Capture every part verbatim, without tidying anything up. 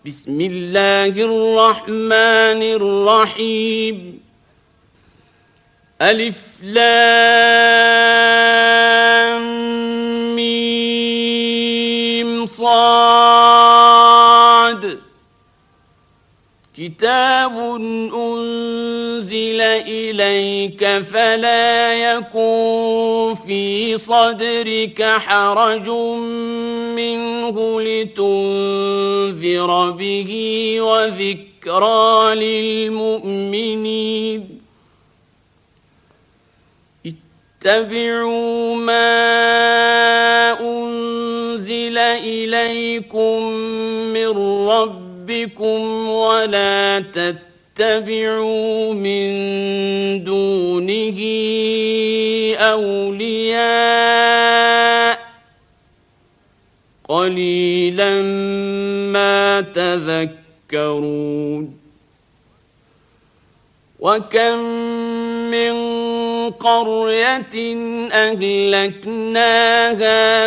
بسم الله الرحمن الرحيم. ألف لام ميم صاد. كتاب أنزل إليك فلا يكن في صدرك حرج منه لتنذر به وذكرى للمؤمنين. اتبعوا ما أنزل إليكم من ربكم ولا تتبعوا من دونه أولياء قليلا ما تذكرون. وكم من قرية أهلكناها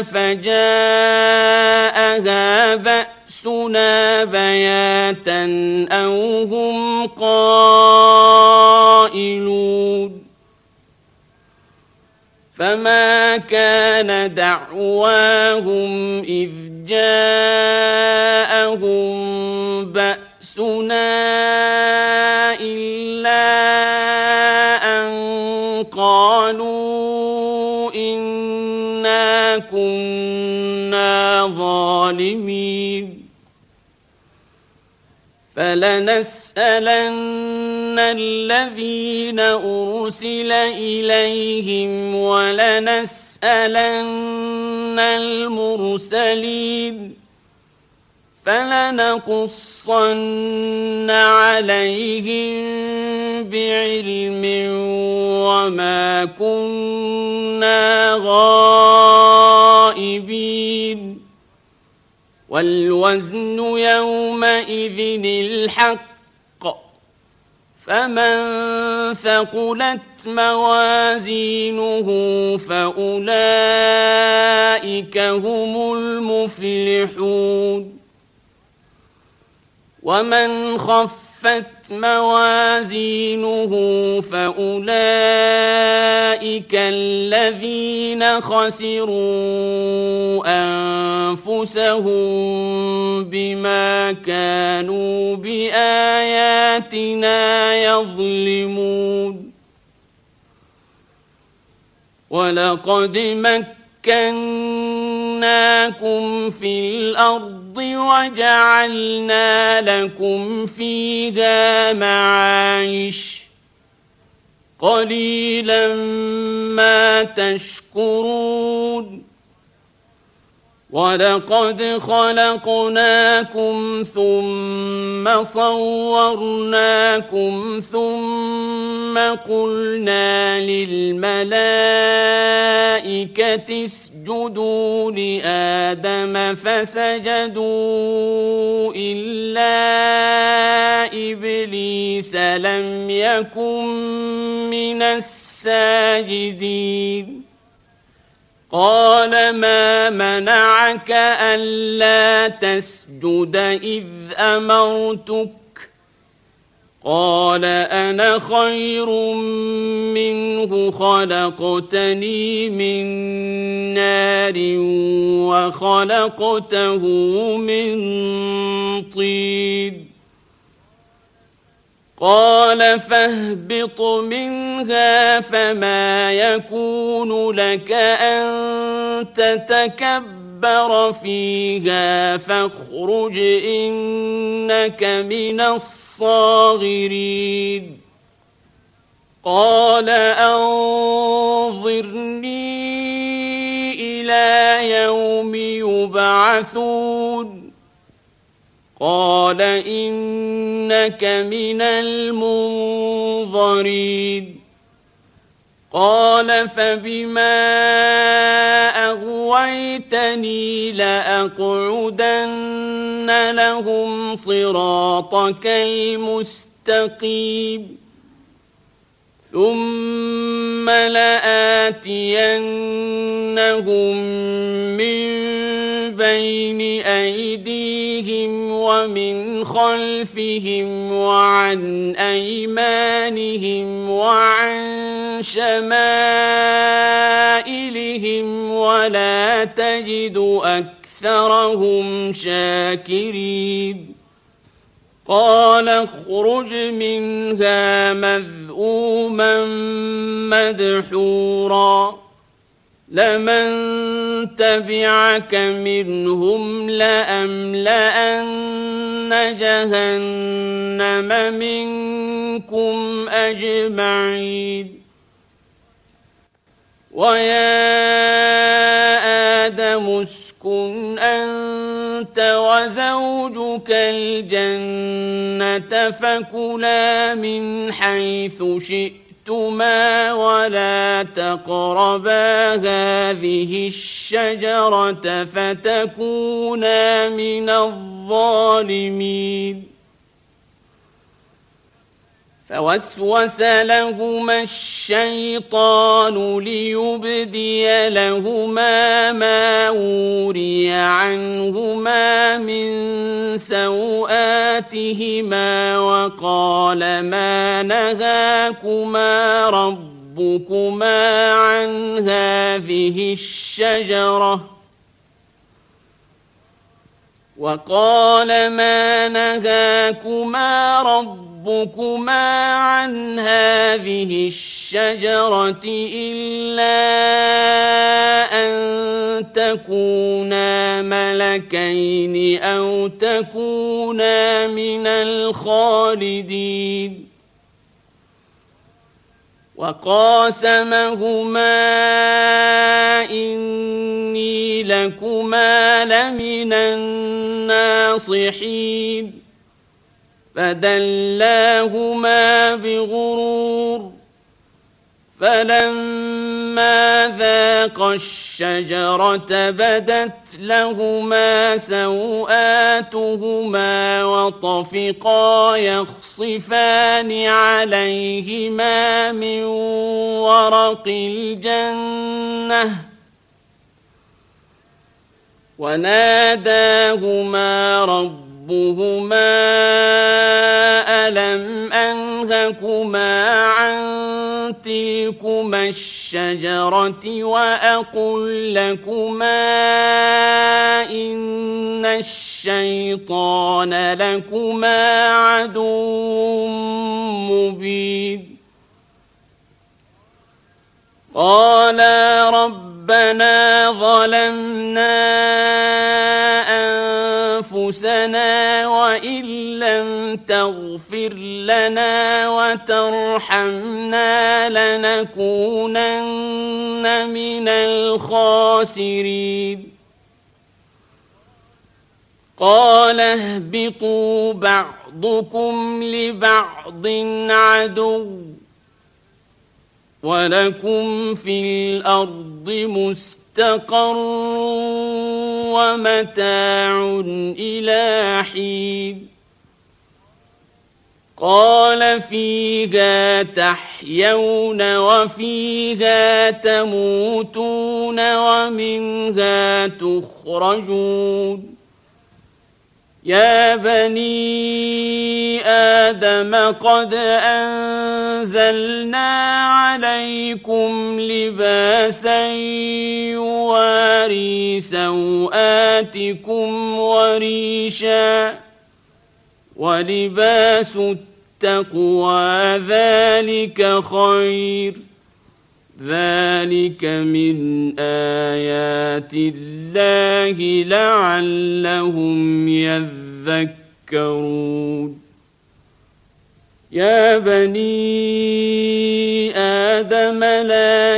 فجاءها بأسنا بياتا أو هم قائلون. فما كان دعواهم إذ جاءهم بأسنا إلا أن قالوا إنا كنا ظالمين. فلنسألن الذين أرسل إليهم ولنسألن المرسلين. فلنقصن عليهم بعلم وما كنا غائبين. والوزن يومئذ الحق. فمن ثقلت موازينه فأولئك هم المفلحون. ومن خفت موازينه فأولئك الذين خسروا أنفسهم بما كانوا بآياتنا يظلمون. ولقد مكناكم في الأرض وجعلنا لكم فيها معايش قليلا ما تشكرون. ولقد خلقناكم ثم صورناكم ثم قلنا للملائكة اسجدوا لآدم فسجدوا إلا إبليس لم يكن من الساجدين. قال ما منعك ألا تسجد إذ أمرتك؟ قال أنا خير منه خلقتني من نار وخلقته من طين. قال فاهبط منها فما يكون لك أن تتكبر فيها فاخرج إنك من الصاغرين. قال أنظرني إلى يوم يبعثون. قال إنك من المنظرين. قال فبما أغويتني لأقعدن لهم صراطك المستقيم ثم لآتينهم من بين أيديهم ومن خلفهم وعن أيمانهم وعن شمائلهم ولا تجد أكثرهم شاكرين قال اخرج منها مذءوما مدحورا لمن تبعك منهم لأملأن جهنم منكم أجمعين ويا آدم اسكن أنت وزوجك الجنة فكلا من حيث شئتما ولا تقربا هذه الشجرة فتكونا من الظالمين فوسوس لهما الشيطان ليبدي لهما ما وري عنهما من سوآتهما وقال ما نهاكما ربكما عن هذه الشجرة وقال ما نهاكما ربكما عن هذه الشجرة إلا أن تكونا ملكين أو تكونا من الخالدين وقاسمهما إني لكما لمن الناصحين فدلاهما بغرور فلما ذاقا الشجرة بدت لهما سوآتهما وطفقا يخصفان عليهما من ورق الجنة وناداهما ربهما ألم أنهكما عن تلكما الشجرة وأقل لكما إن الشيطان لكما عدو مبين قالا ربنا ظلمنا أنفسنا وإن لم تغفر لنا وترحمنا لنكونن من الخاسرين قال اهبطوا بعضكم لبعض عدو ولكم في الأرض مستقر ومتاع إلى حين قال فيها تحيون وفيها تموتون ومنها تخرجون يا بني آدم قد أنزلنا عليكم لباسا يواري سوآتكم وريشا ولباس التقوى ذلك خير ذلك من آيات الله لعلهم يذكرون يا بني آدم لا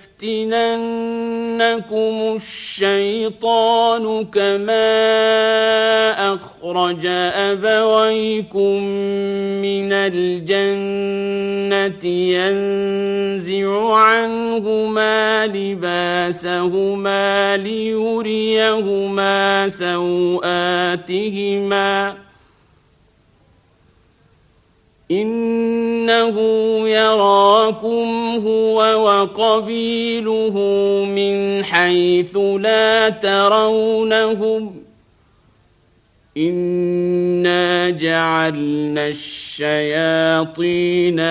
يفتننكم الشيطان كما أخرج أبويكم من الجنة ينزع عنهما لباسهما ليريهما سوآتهما إنه إنه يراكم هو وقبيله من حيث لا ترونهم إنا جعلنا الشياطين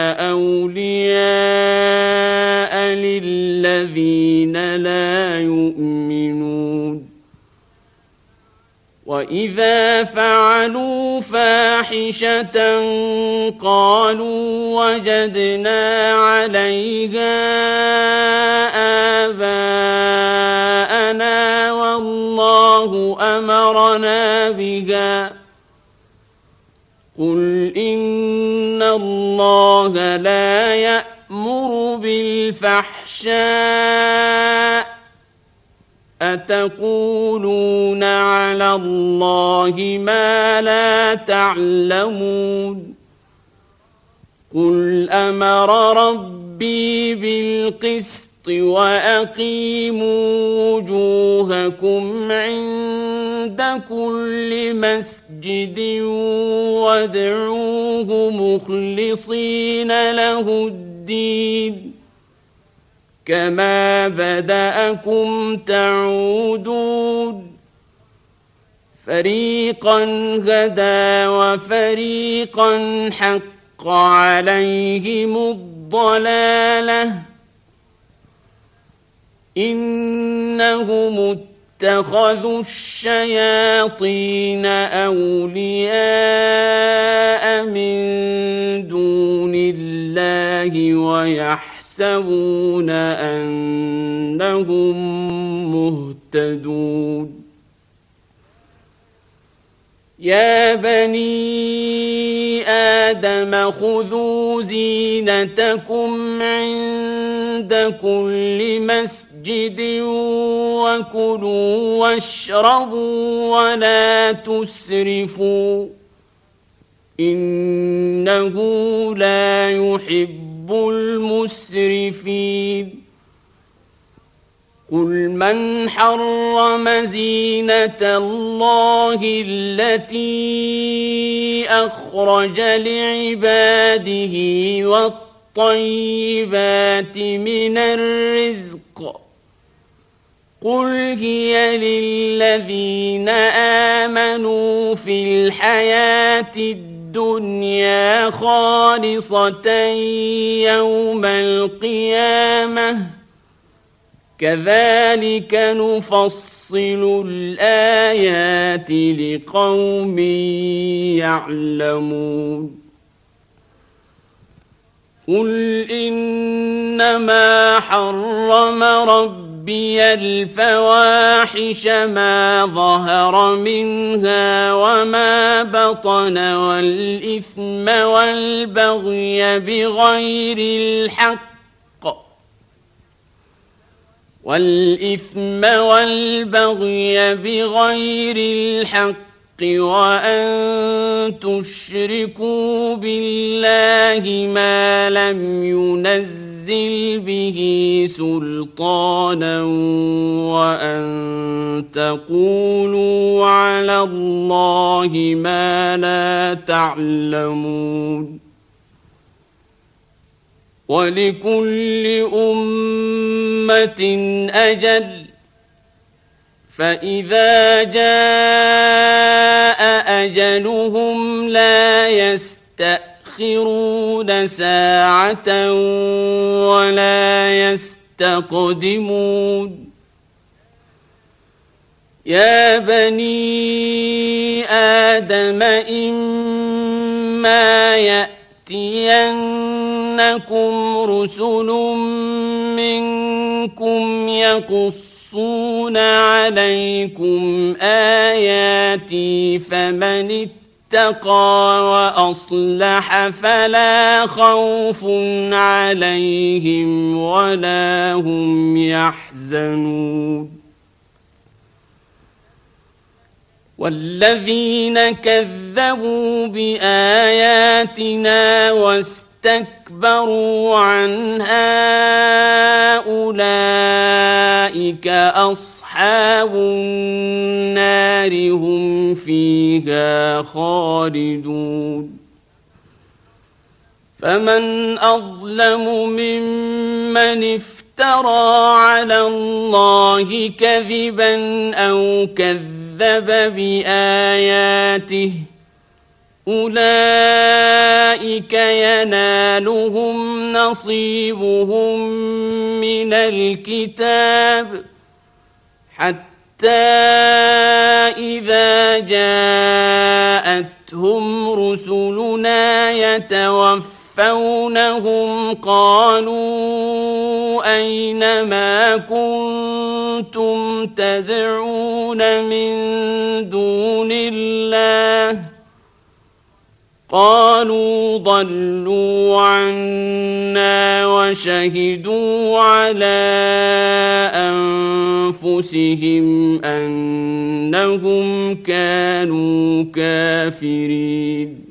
أولياء للذين لا يؤمنون وإذا فعلوا فاحشة قالوا وجدنا عليها آباءنا والله أمرنا بها قل إن الله لا يأمر بالفحشاء أتقولون على الله ما لا تعلمون قل أمر ربي بالقسط وأقيموا وجوهكم عند كل مسجد وادعوه مخلصين له الدين كما بدأكم تعودون فريقا هدى وفريقا حق عليهم الضلالة إنهم اتخذوا الشياطين أولياء من دون الله ويحسبون أنهم مهتدون يا بني آدم خذوا زينتكم عند كل مسجد وكلوا واشربوا ولا تسرفوا إنه لا يحب المسرفين قل من حرم زينة الله التي أخرج لعباده والطيبات من الرزق قل هي للذين آمنوا في الحياة الدنيا خالصة يوم القيامة كذلك نفصل الآيات لقوم يعلمون قل إنما حرم ربي الفواحش ما ظهر منها وما بطن والإثم والبغي بغير الحق والإثم والبغي بغير الحق وأن تشركوا بالله ما لم ينزل به سلطانا وأن تقولوا على الله ما لا تعلمون ولكل أمة أجل فإذا جاء أجلهم لا يستأخرون ساعة ولا يستقدمون يا بني آدم إما يأتينكم رسل منكم يقصون عليكم آياتي فمن اتقى وأصلح فلا خوف عليهم ولا هم يحزنون والذين كذبوا بآياتنا واستكبروا عنها أولئك أصحاب النار هم فيها خالدون فمن أظلم ممن افترى على الله كذبا أو كذب بآياته أولئك ينالهم نصيبهم من الكتاب حتى إذا جاءتهم رسلنا يتوفونهم قالوا أين ما كنتم تدعون من دون الله قالوا ضلوا عنا وشهدوا على أنفسهم أنهم كانوا كافرين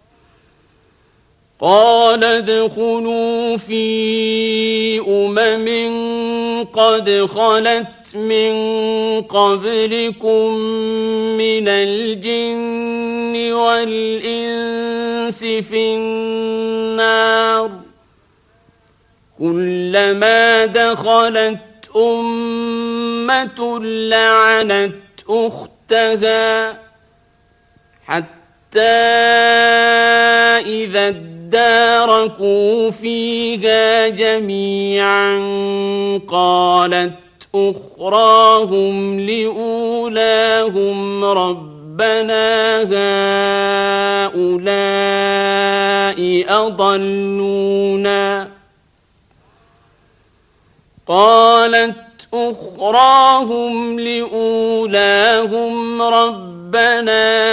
قال ادخلوا في أمم قد خلت من قبلكم من الجن والإنس في النار كلما دخلت أمة لعنت أختها حتى إذا اداركوا فيها جميعا قالت أخراهم لأولاهم ربنا هؤلاء أضلونا قالت أخراهم لأولاهم ربنا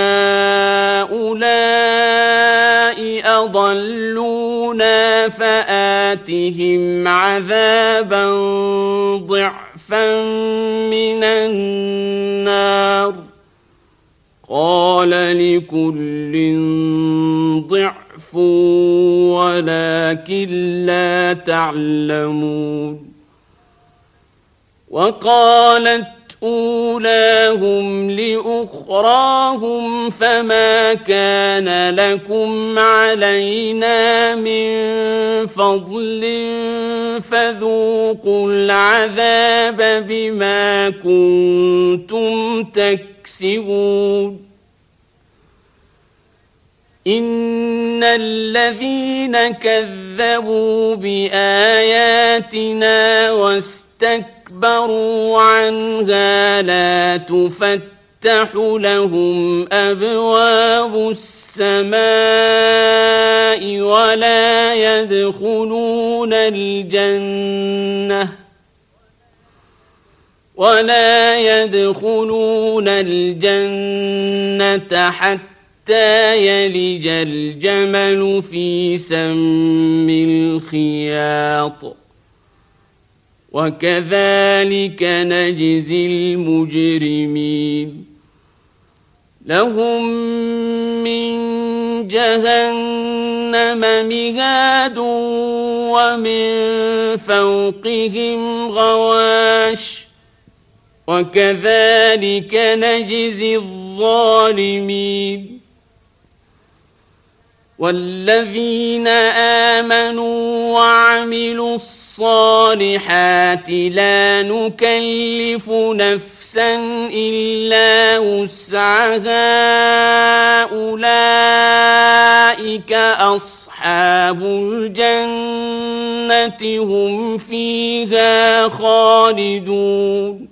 هؤلاء أضلونا فآتهم عذابا ضعفا من النار قال لكل ضعف ولكن لا تعلمون وقالت أولاهم لأخراهم فما كان لكم علينا من فضل فذوقوا العذاب بما كنتم تكسبون إن الذين كذبوا بآياتنا واستكبروا استكبروا عنها لا تفتح لهم أبواب السماء ولا يدخلون الجنة ولا يدخلون الجنة حتى يلج الجمل في سم الخياط وكذلك نجزي المجرمين لهم من جهنم مهاد ومن فوقهم غواش وكذلك نجزي الظالمين والذين آمنوا وعملوا الصالحات لا نكلف نفسا إلا وسعها أولئك أصحاب الجنة هم فيها خالدون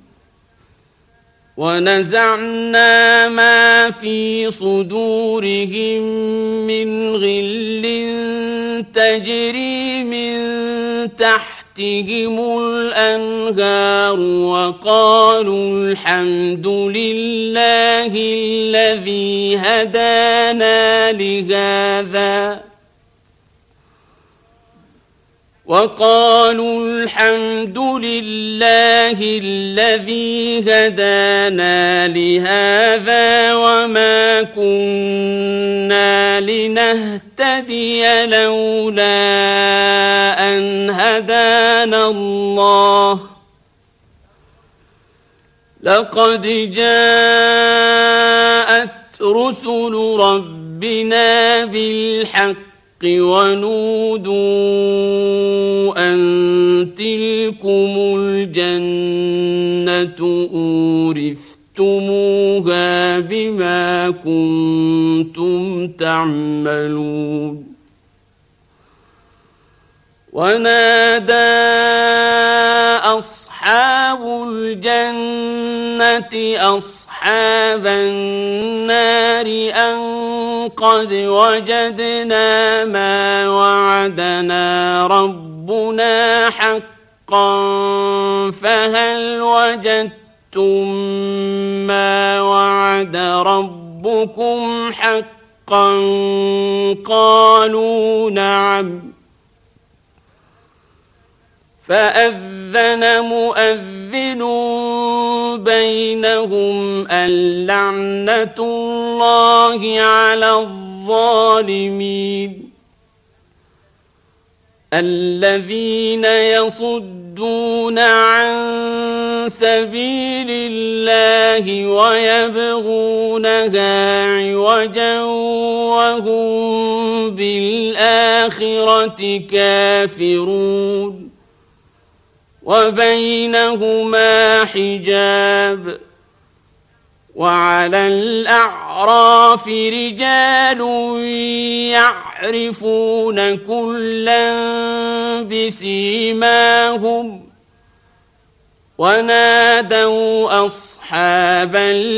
ونزعنا ما في صدورهم من غل تجري من تحتهم الأنهار وقالوا الحمد لله الذي هدانا لهذا وقالوا الحمد لله الذي هدانا لهذا وما كنا لنهتدي لولا أن هدانا الله لقد جاءت رسل ربنا بالحق ونودوا أن تلكم الجنة أورثتموها بما كنتم تعملون ونادى أصحاب الجنة أصحاب النار أن قد وجدنا ما وعدنا ربنا حقا فهل وجدتم ما وعد ربكم حقا قالوا نعم فأذن مؤذن بينهم اللعنة الله على الظالمين الذين يصدون عن سبيل الله ويبغونها عوجا وهم بالآخرة كافرون وبينهما حجاب وعلى الأعراف رجال يعرفون كلا بسيماهم ونادوا أصحاب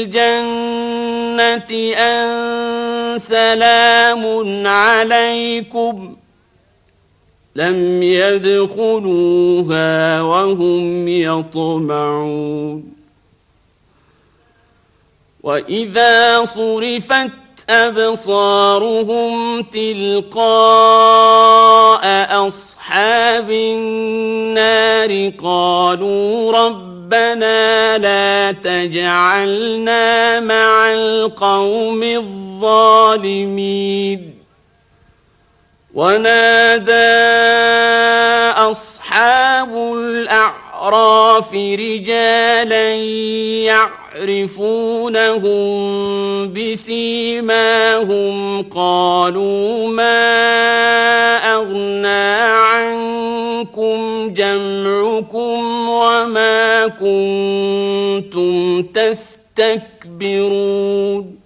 الجنة أن سلام عليكم لم يدخلوها وهم يطمعون وإذا صرفت أبصارهم تلقاء أصحاب النار قالوا ربنا لا تجعلنا مع القوم الظالمين ونادى أصحاب الأعراف رجالا يعرفونهم بسيماهم قالوا ما أغنى عنكم جمعكم وما كنتم تستكبرون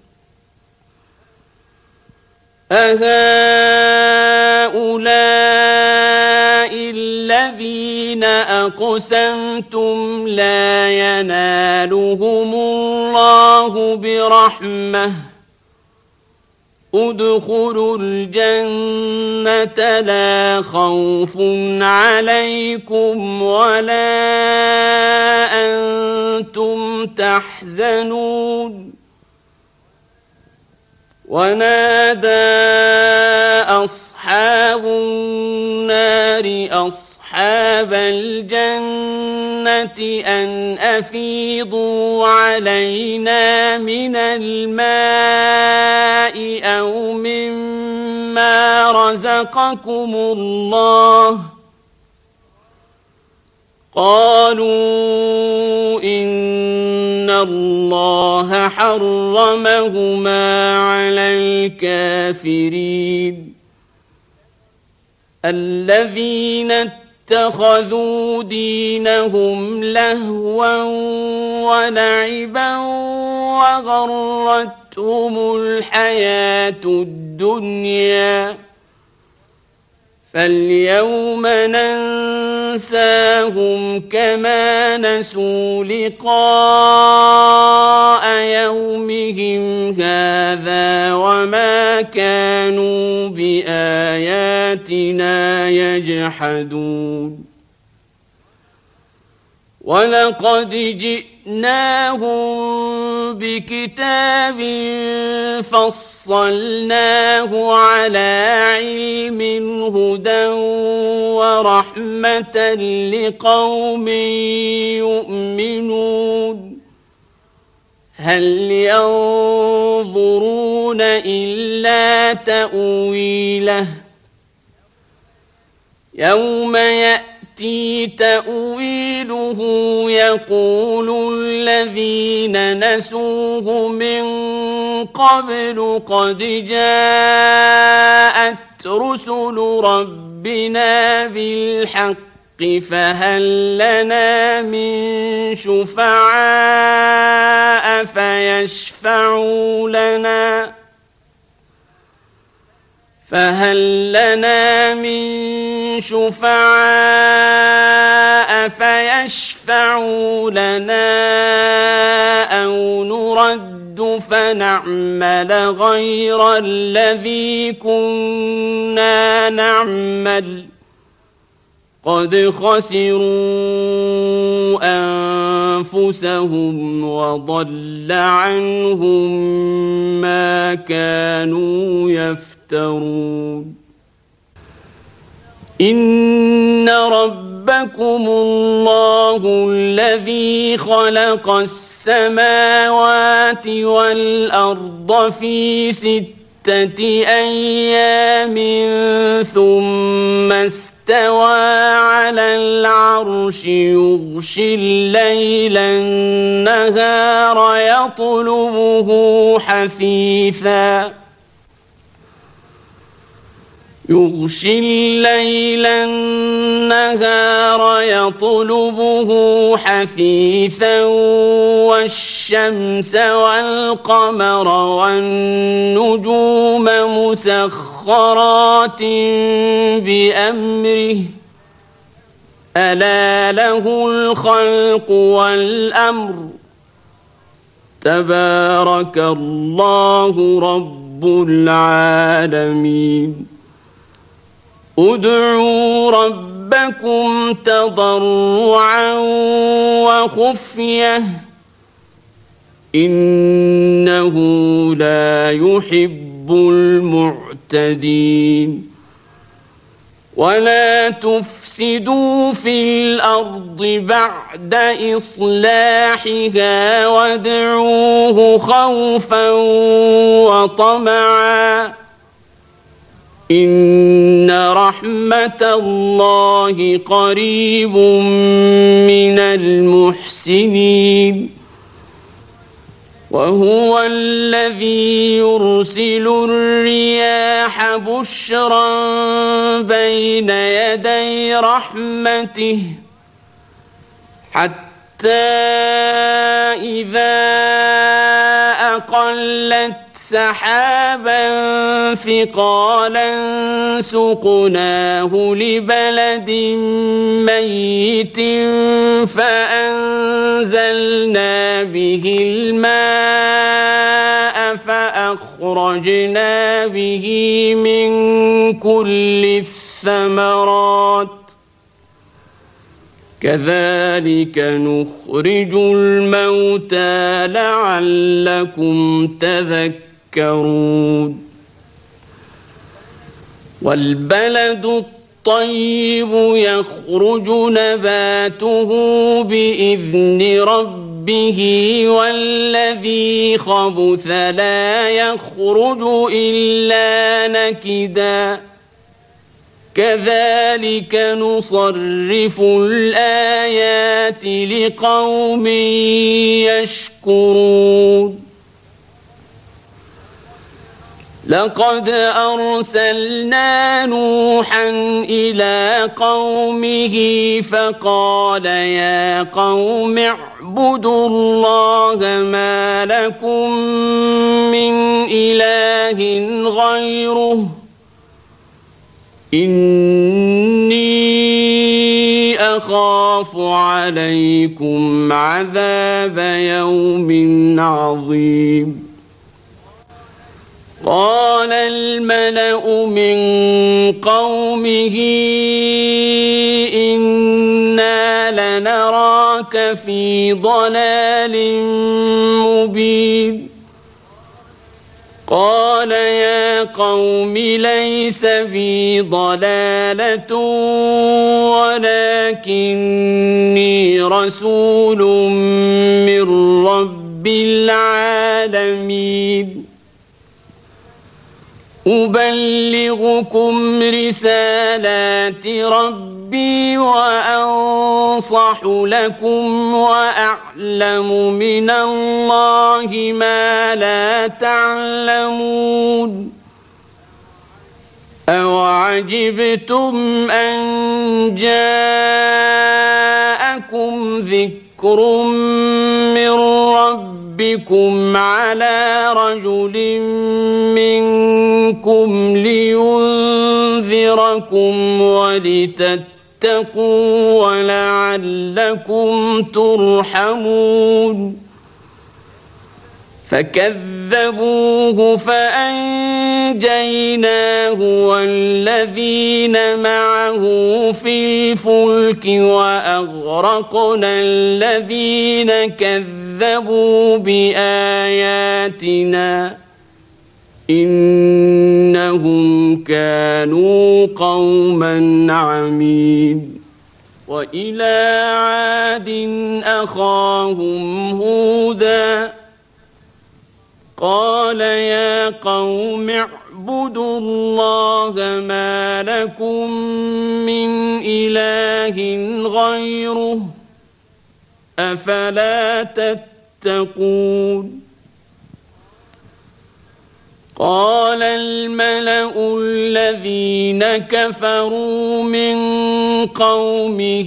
أهؤلاء الذين أقسمتم لا ينالهم الله برحمة ادخلوا الجنة لا خوف عليكم ولا أنتم تحزنون ونادى أصحاب النار أصحاب الجنة أن أفيضوا علينا من الماء أو مما رزقكم الله قالوا إن الله حرمهما على الكافرين الذين اتخذوا دينهم لهوا ولعبا وغرتهم الحياة الدنيا فاليوم ننساهم كما نسوا لقاء يومهم هذا وما كانوا بآياتنا يجحدون ولقد جئناهم بكتاب فصلناه على علم هدى ورحمة لقوم يؤمنون هل ينظرون إلا تأويله يوم يأتي يأتي تأويله يقول الذين نسوه من قبل قد جاءت رسل ربنا بالحق فهل لنا من شفعاء فيشفعوا لنا فهل لنا من شفعاء فيشفعوا لنا أو نرد فنعمل غير الذي كنا نعمل قد خسروا أنفسهم وضل عنهم ما كانوا يفترون إن ربكم الله الذي خلق السماوات والأرض في ستة أيام ثم استوى على العرش يغشي الليل النهار يطلبه حثيثا يغشي الليل النهار يطلبه حثيثا والشمس والقمر والنجوم مسخرات بأمره ألا له الخلق والأمر تبارك الله رب العالمين ادعوا ربكم تضرعا وخفية إنه لا يحب المعتدين ولا تفسدوا في الأرض بعد إصلاحها وادعوه خوفا وطمعا إن رحمة الله قريب من المحسنين وهو الذي يرسل الرياح بشرا بين يدي رحمته حتى إذا أقلت سحابا ثقالا سقناه لبلد ميت فأنزلنا به الماء فأخرجنا به من كل الثمرات كذلك نخرج الموتى لعلكم تذكرون والبلد الطيب يخرج نباته بإذن ربه والذي خبث لا يخرج إلا نكدا كذلك نصرف الآيات لقوم يشكرون لقد أرسلنا نوحا إلى قومه فقال يا قوم اعبدوا الله ما لكم من إله غيره إني أخاف عليكم عذاب يوم عظيم قال الملأ من قومه إنا لنراك في ضلال مبين قال يا قوم ليس بي ضلالة ولكني رسول من رب العالمين أبلغكم رسالات ربي وأنصح لكم وأعلم من الله ما لا تعلمون أوعجبتم أن جاءكم ذكر من ربكم على رجل منكم لينذركم ولتتقوا ولعلكم ترحمون فكذبوه فأنجيناه والذين معه في الفلك وأغرقنا الذين كذبوا بآياتنا إنهم كانوا قوما عمين وإلى عاد أخاهم هودا قال يا قوم اعبدوا الله ما لكم من إله غيره أفلا تتقون قال الملأ الذين كفروا من قومه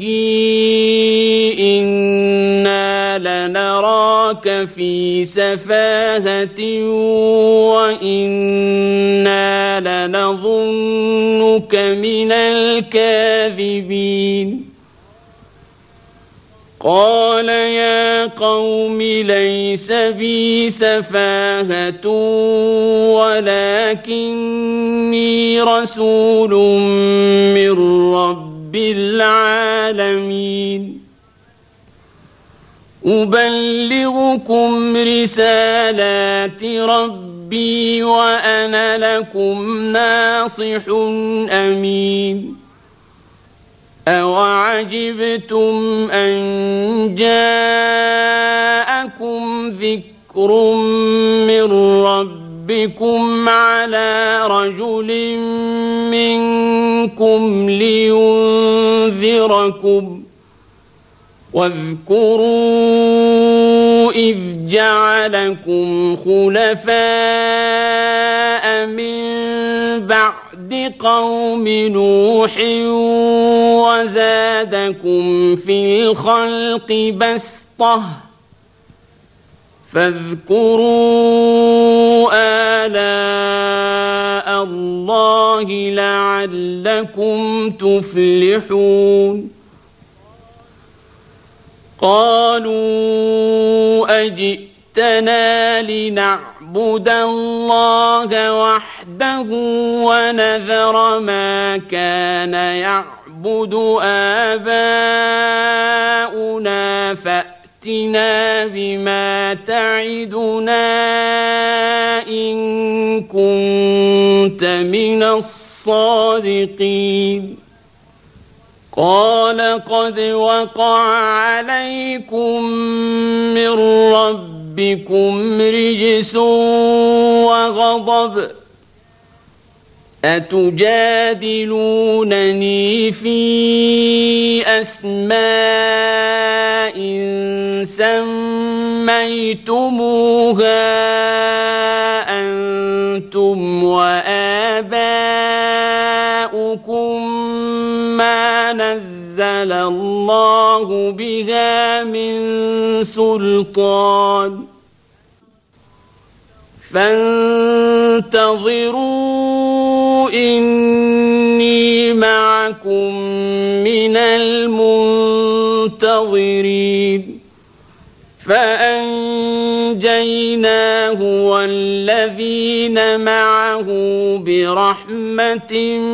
إنا لنراك في سفاهة وإنا لنظنك من الكاذبين قال يا قوم ليس بي سفاهة ولكني رسول من رب العالمين أبلغكم رسالات ربي وأنا لكم ناصح أمين أوعجبتم أن جاءكم ذكر من ربكم على رجل منكم لينذركم واذكروا إذ جعلكم خلفاء من بعد قوم نوح وزادكم في الخلق بسطة فاذكروا آلاء الله لعلكم تفلحون قالوا أجئتنا لنعبد الله وحده ونذر ما كان يعبد آباؤنا فأتنا بما تعدنا إن كنت من الصادقين قال قد وقع عليكم من ربكم رجس وغضب أتجادلونني في أسماء سميتموها أنتم وآباؤكم ما نزل الله بها من سلطان فانتظروا إني معكم من المنتظرين فأنجيناه والذين معه برحمة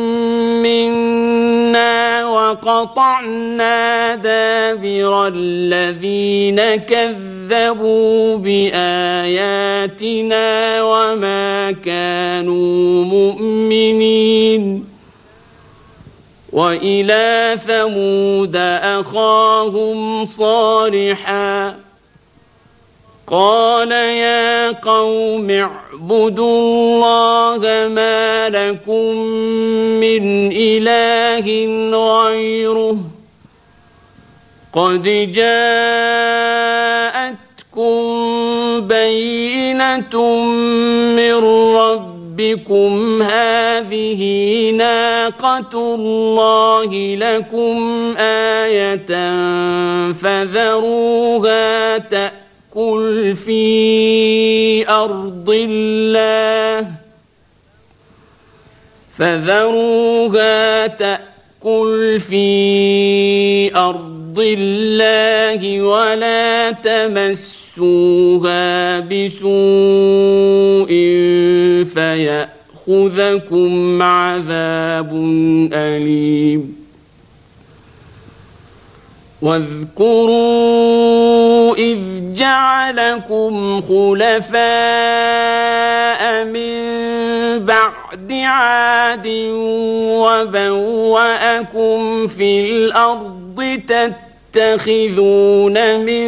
منا وقطعنا دابر الذين كذبوا بآياتنا وما كانوا مؤمنين وإلى ثمود أخاهم صالحا قال يا قوم اعبدوا الله ما لكم من إله غيره قد جاءتكم بينة من ربكم هذه ناقة الله لكم آية فذروها تأكل في أرض الله فذروها تأكل في أرض الله ولا تمسوها بسوء فيأخذكم عذاب أليم واذكروا إذ جعلكم خلفاء من بعد عاد وبوأكم في الأرض تتخذون من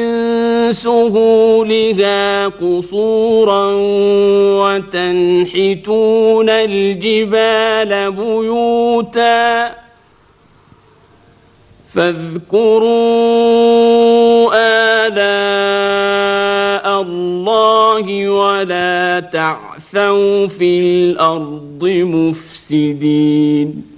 سهولها قصورا وتنحتون الجبال بيوتا فاذكروا آلاء الله ولا تعثوا في الأرض مفسدين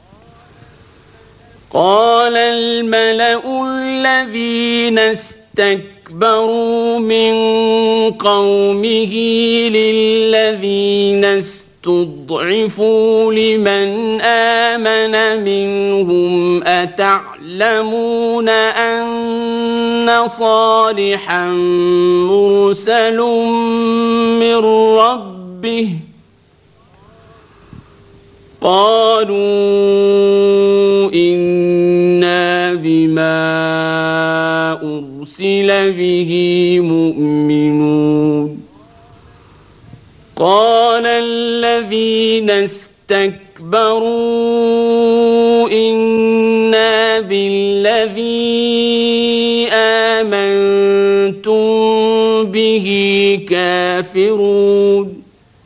قال الملأ الذين استكبروا من قومه للذين استضعفوا لمن آمن منهم أتعلمون أن صالحا مرسل من ربه قالوا إنا بما أرسل به مؤمنون قال الذين استكبروا إنا بالذي آمنتم به كافرون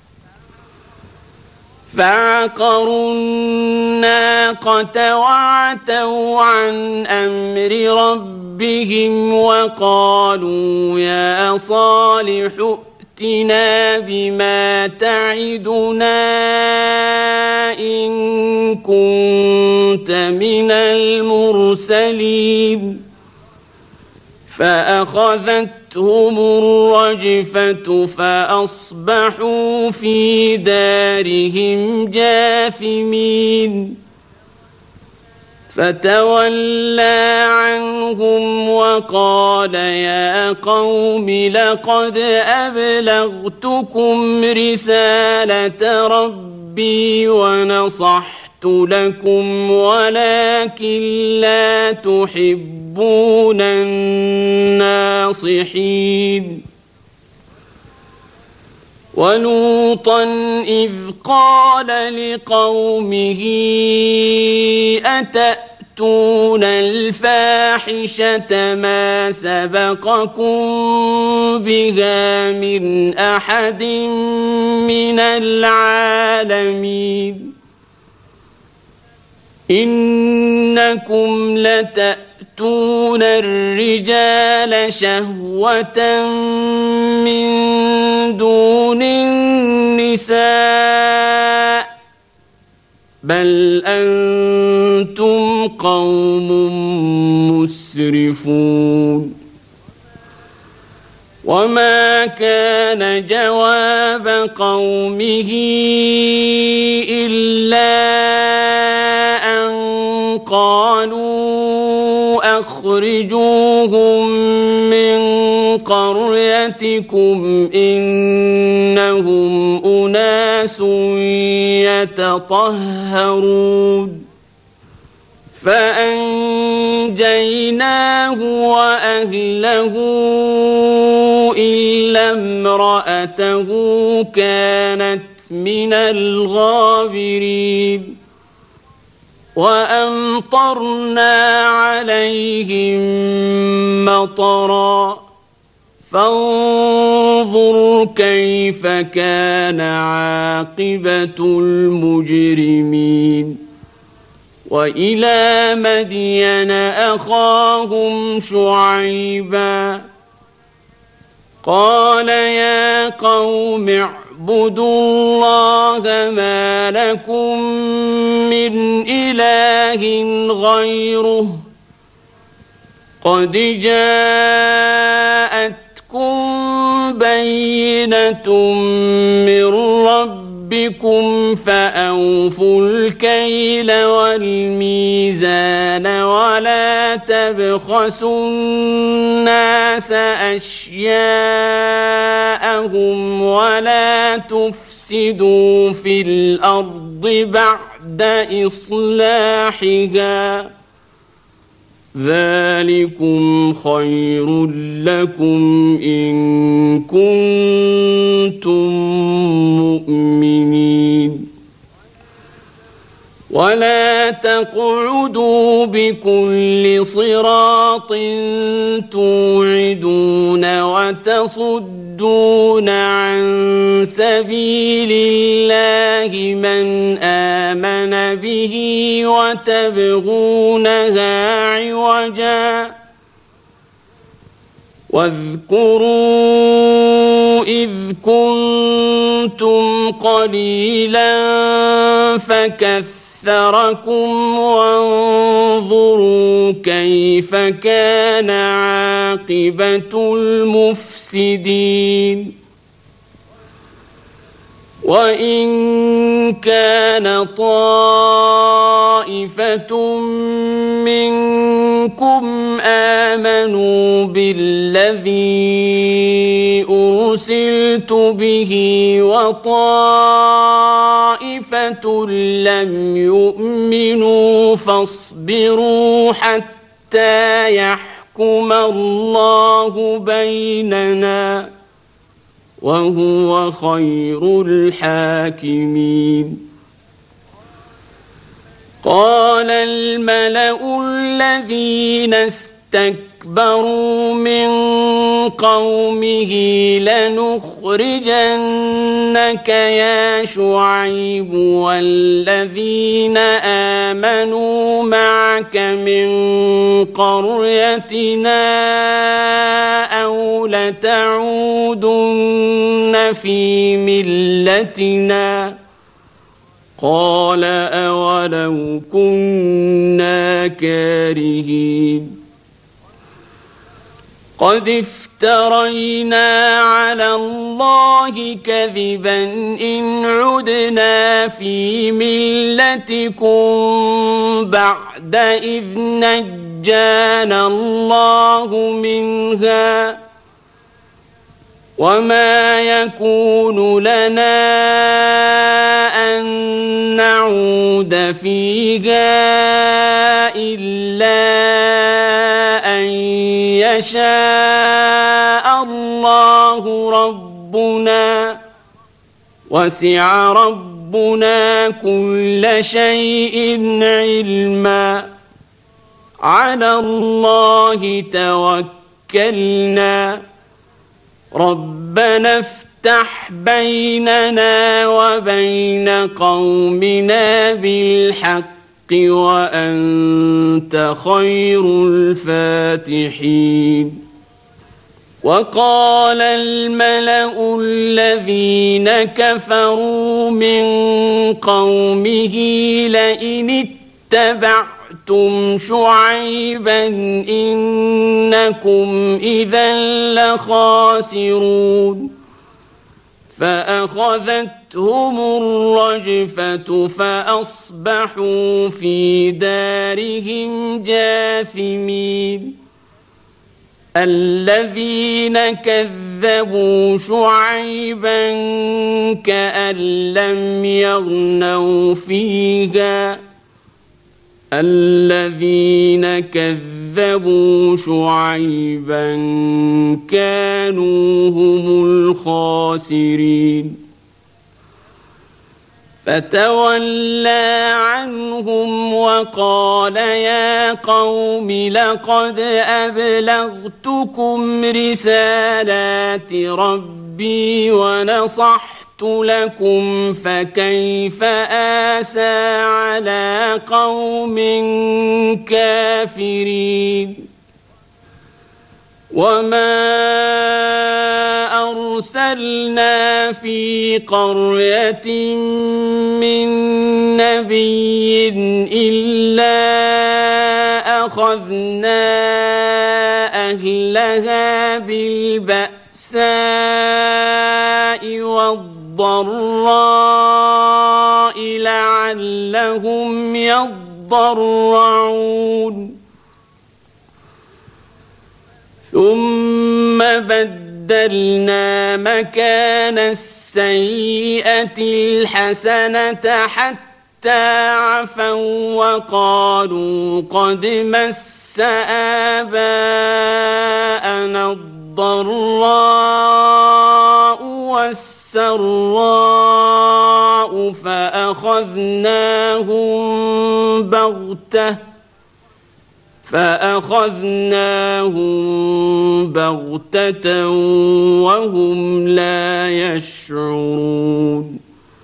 فعقروا الناقة وعتوا عن أمر ربهم وقالوا يا صالح ائتنا بما تعدنا إن كنت من المرسلين فأخذتهم الرجفة فأصبحوا في دارهم جاثمين فتولى عنهم وقال يا قوم لقد أبلغتكم رسالة ربي ونصحت لكم ولكن لا تحبون الناصحين ولوطا إذ قال لقومه أتأتون الفاحشة ما سبقكم بها من أحد من العالمين إنكم لتأتون الرجال شهوة من دون النساء بل أنتم قوم مسرفون وما كان جواب قومه إلا أن قالوا أخرجوهم من قريتكم إنهم أناس يتطهرون فأنجيناه وأهله إلا امرأته كانت من الغابرين وأمطرنا عليهم مطرا فانظر كيف كان عاقبة المجرمين. وإلى مدين أخاهم شعيبا قال يا قوم اعبدوا الله ما لكم من إله غيره قد جاءتكم بينة من ربكم فأوفوا الكيل والميزان ولا تبخسوا الناس أشياءهم ولا تفسدوا في الأرض بعد إصلاحها ذلكم خير لكم إن كنتم مؤمنين. ولا تقعدوا بكل صراط توعدون وتصدون عن سبيل الله من آمن به وتبغونها عوجا واذكروا إذ كنتم قليلا فكثركم وانظروا كيف كان عاقبة المفسدين. وإن كان طائفة منكم آمنوا بالذي أرسلت به وطائفة لم يؤمنوا فاصبروا حتى يحكم الله بيننا وهو خير الحاكمين. قال الملأ الذين استكبروا من قومه لنخرجنك يا شعيب والذين آمنوا معك من قريتنا أو لتعودن في ملتنا قال أولو كنا كارهين. قد افترينا على الله كذبا إن عدنا في ملتكم بعد إذ نجانا الله منها وما يكون لنا أن نعود فيها إلا أن يشاء الله ربنا وسع ربنا كل شيء علما على الله توكلنا ربنا افتح بيننا وبين قومنا بالحق وأنت خير الفاتحين. وقال الملأ الذين كفروا من قومه لئن اتبعتم شعيبا إنكم إذا لخاسرون. فأخذتهم الرجفة فأصبحوا في دارهم جاثمين. الذين كذبوا شعيبا كأن لم يغنوا فيها الذين كذبوا شعيبا كانوا هم الخاسرين. فتولى عنهم وقال يا قوم لقد أبلغتكم رسالات ربي ونصحت لكم فكيف آسى على قوم كافرين وما أرسلنا في قرية من نبي إلا أخذنا أهلها بالبأساء والضراء لعلهم يضرعون ثم بدلنا مكان السيئة الحسنة حتى عفوا وقالوا قد مس آباءنا الضراء والسراء فأخذناهم بغتة فأخذناهم بغتة وهم لا يشعرون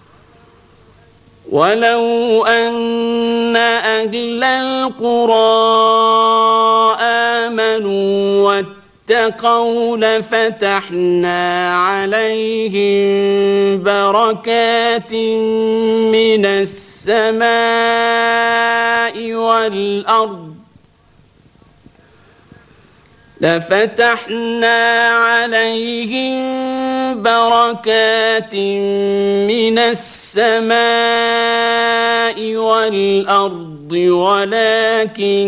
ولو أن أهل القرى آمنوا واتقوا لفتحنا عليهم بركات من السماء والأرض لفتحنا عليهم بركات من السماء والأرض ولكن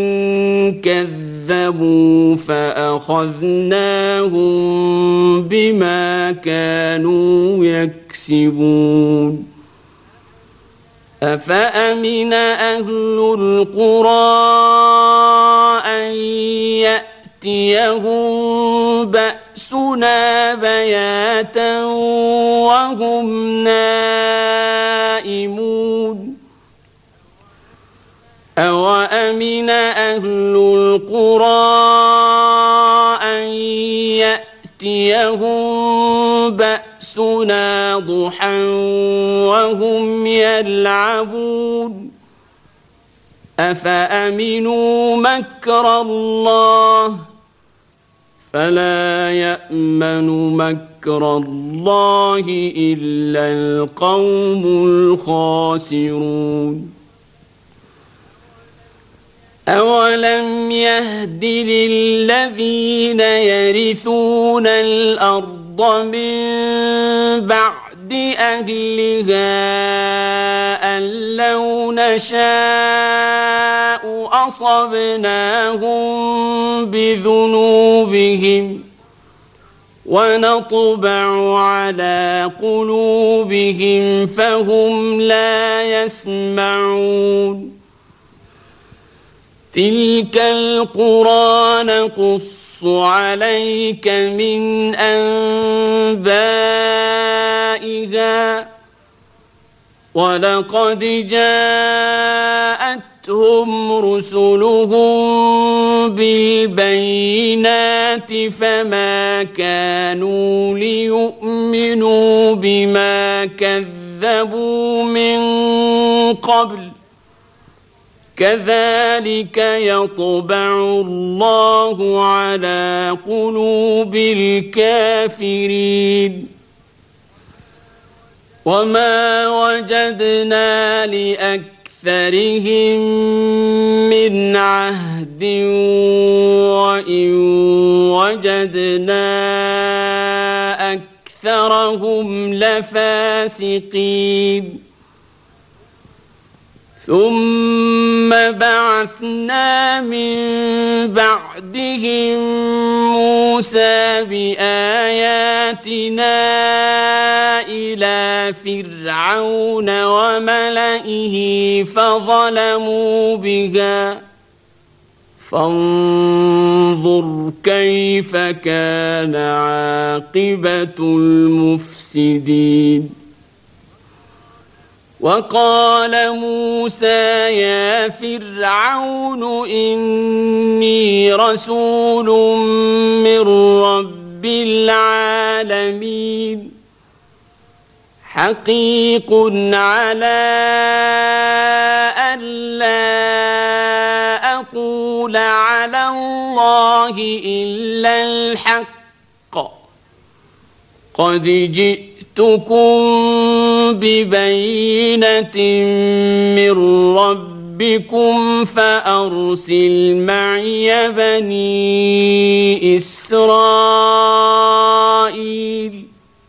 كذبوا فأخذناهم بما كانوا يكسبون أفأمن أهل القرى أن يأتوا يأتيهم بأسنا بياتا وهم نائمون أوأمن أهل القرى أن يأتيهم بأسنا ضحى وهم يلعبون أفأمنوا مكر الله فلا يأمن مكر الله إلا القوم الخاسرون أولم يهد للذين يرثون الأرض من بعد أهلها أن لو نشاء أصبناهم بذنوبهم ونطبع على قلوبهم فهم لا يسمعون تلك القرى نقص عليك من أنبائها ولقد جاءتهم رسلهم بالبينات فما كانوا ليؤمنوا بما كذبوا من قبل كذلك يطبع الله على قلوب الكافرين وما وجدنا لأكثرهم من عهد وإن وجدنا أكثرهم لفاسقين ثم بعثنا من بعدهم موسى بآياتنا إلى فرعون وملئه فظلموا بها فانظر كيف كان عاقبة المفسدين وقال موسى يا فرعون إني رسول من رب العالمين حقيق على ألا أقول على الله إلا الحق قد جئتكم ببينة من ربكم فأرسل معي بني إسرائيل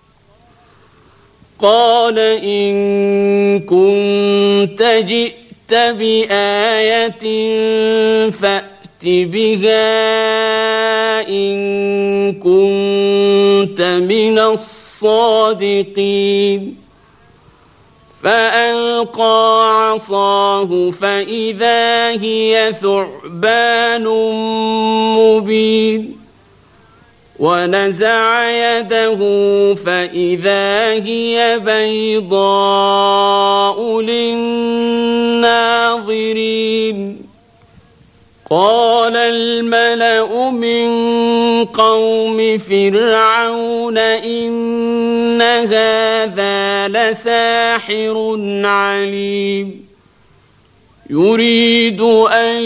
قال إن كنت جئت بآية فأت بها إن كنت من الصادقين فألقى عصاه فإذا هي ثعبان مبين ونزع يده فإذا هي بيضاء للناظرين قال الملأ من قوم فرعون إن هذا لساحر عليم يريد أن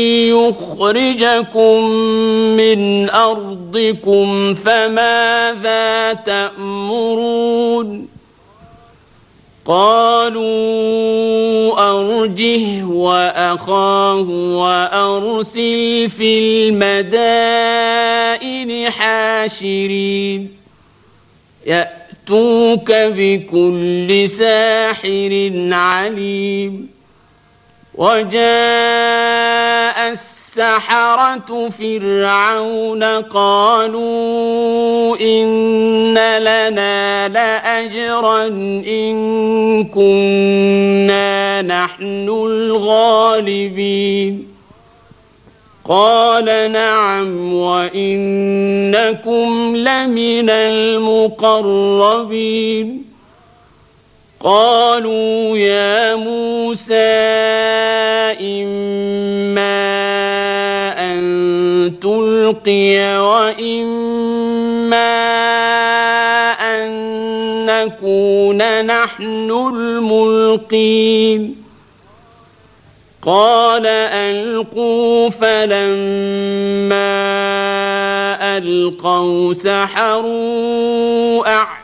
يخرجكم من أرضكم فماذا تأمرون قالوا أرجه وأخاه وأرسل في المدائن حاشرين يأتوك بكل ساحر عليم وجاء السحرة فرعون قالوا إن لنا لأجرا إن كنا نحن الغالبين قال نعم وإنكم لمن المقربين قالوا يا موسى إما أن تلقي وإما أن نكون نحن الملقين قال ألقوا فلما ألقوا سحروا أعين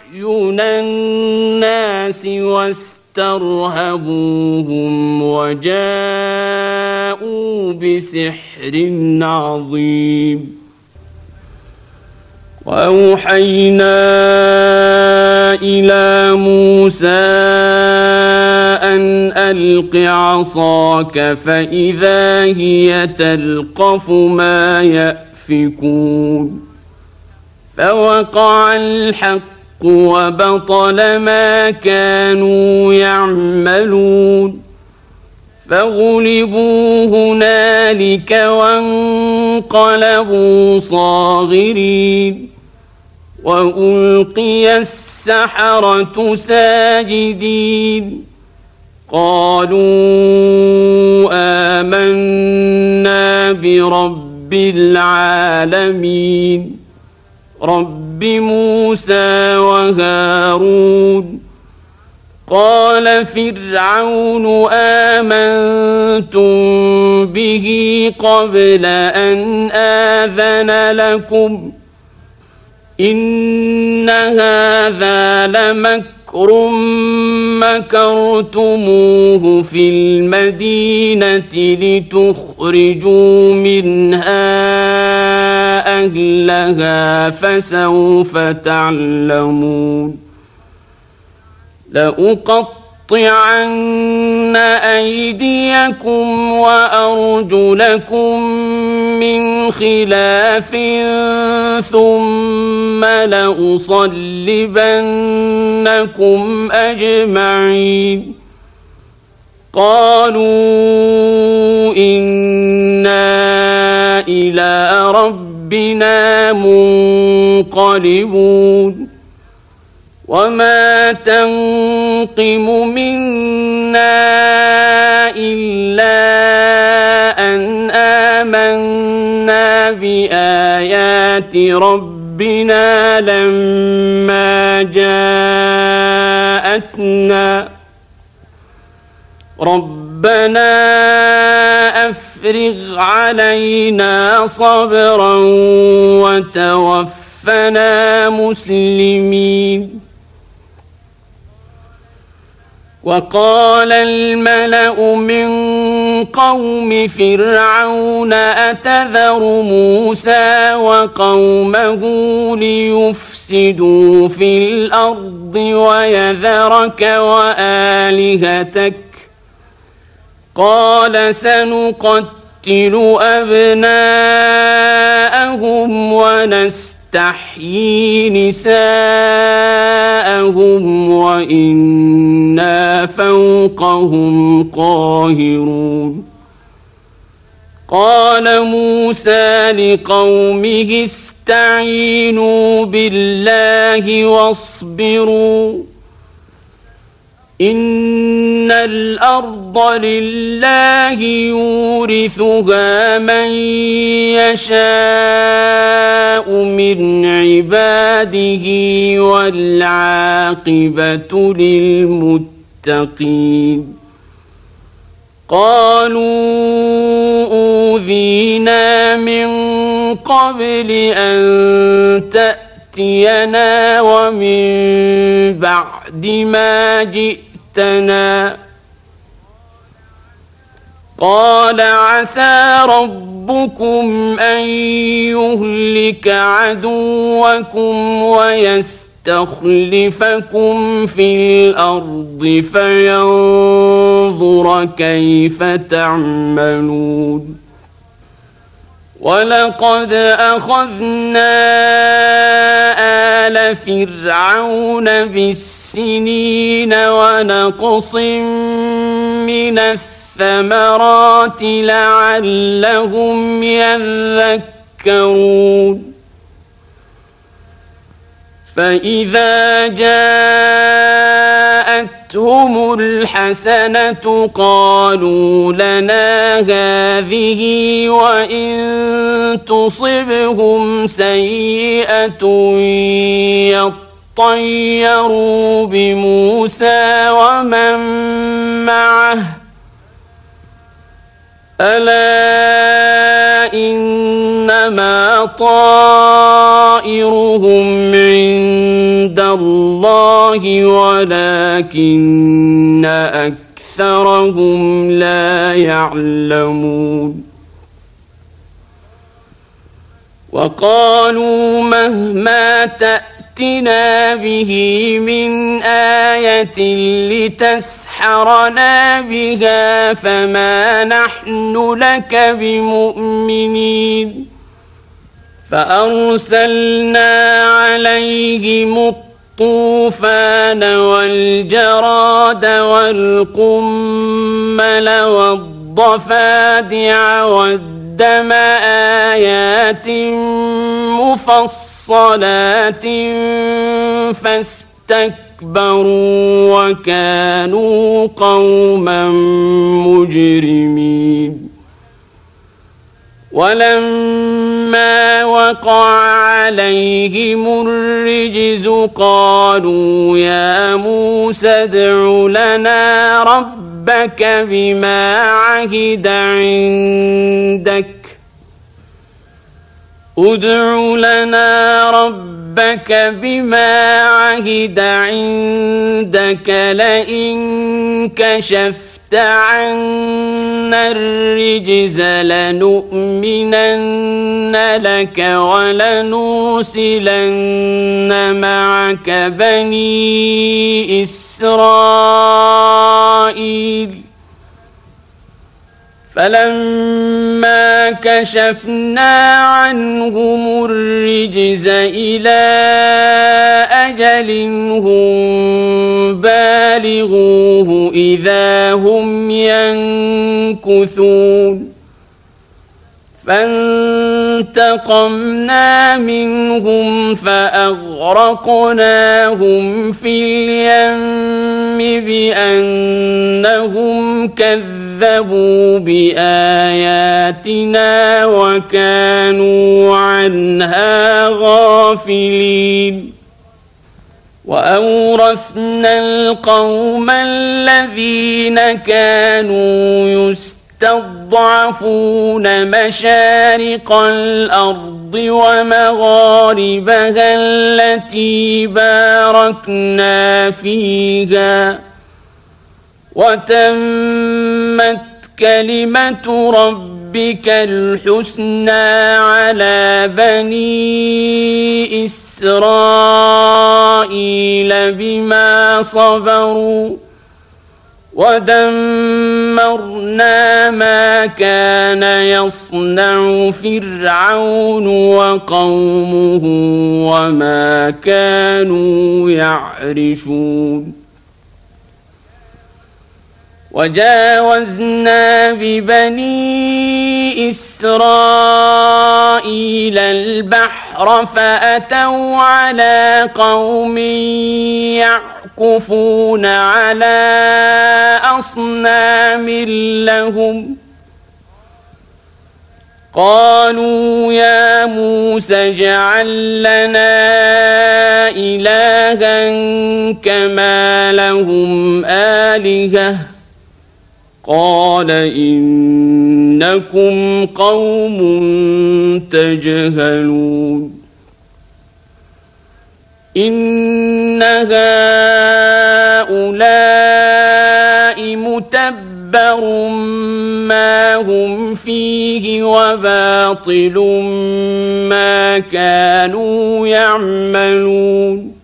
الناس واسترهبوهم وجاءوا بسحر عظيم وأوحينا إلى موسى أن ألق عصاك فإذا هي تلقف ما يأفكون فوقع الحق وبطل ما كانوا يعملون فغلبوا هنالك وانقلبوا صاغرين وألقي السحرة ساجدين قالوا آمنا برب العالمين رب موسى وهارون قال فرعون آمنتم به قبل أن آذن لكم إن هذا لمكر مكرتموه في المدينة لتخرجوا منها أهلها فسوف تعلمون لأقطعن أيديكم وأرجلكم من خلاف ثم لأصلبنكم أجمعين قالوا إنا إلى ربنا منقلبون وما تنقم منا إلا أن آمنا بآيات ربنا لما جاءتنا ربنا أفرغ علينا صبرا وتوفنا مسلمين. وقال الملأ من قوم فرعون أتذر موسى وقومه ليفسدوا في الأرض ويذرك وآلهتك قال سنقتل أبناءهم ونستحيي نساءهم وإنا فوقهم قاهرون. قال موسى لقومه استعينوا بالله واصبروا إن الأرض لله يورثها من يشاء من عباده والعاقبة للمتقين. قالوا أوذينا من قبل أن تأتينا ومن بعد ما جئتنا قال عسى ربكم أن يهلك عدوكم ويستخلفكم في الأرض فينظر كيف تعملون. ولقد أخذنا آل فرعون بالسنين ونقص من الثمرات لعلهم يذكرون. فإذا جاءتهم الحسنة قالوا لنا هذه وإن تصبهم سيئة يطيروا بموسى ومن معه ألا إنما طائرهم عند الله ولكن أكثرهم لا يعلمون. وقالوا مهما تأتنا به من آية لتسحرنا بها فما نحن لك بمؤمنين. فأرسلنا عليهم الطوفان والجراد والقمل والضفادع والدم آيات مفصلات فاستكبروا وكانوا قوما مجرمين. ولما وقع عليهم الرجز قالوا يا موسى ادع لنا ربك بما عهد عندك ادع لنا ربك بما عهد عندك لئن كشفت عنا الرجز لنؤمنن لك ولنرسلن معك بني إسرائيل. فلما كشفنا عنهم الرجز إلى أجل هم بالغوه إذا هم ينكثون. فانظر فانتقمنا منهم فأغرقناهم في اليم بأنهم كذبوا بآياتنا وكانوا عنها غافلين وأورثنا القوم الذين كانوا يستضعفون مشارق الأرض ومغاربها التي باركنا فيها وتمت كلمة ربك الحسنى على بني إسرائيل بما صبروا ودمرنا ما كان يصنع فرعون وقومه وما كانوا يعرشون وجاوزنا ببني إسرائيل البحر فأتوا على قوم يعكفون على أصنام لهم قالوا يا موسى اجعل لنا إلها كما لهم آلهة قال إنكم قوم تجهلون إن هؤلاء متبر ما هم فيه وباطل ما كانوا يعملون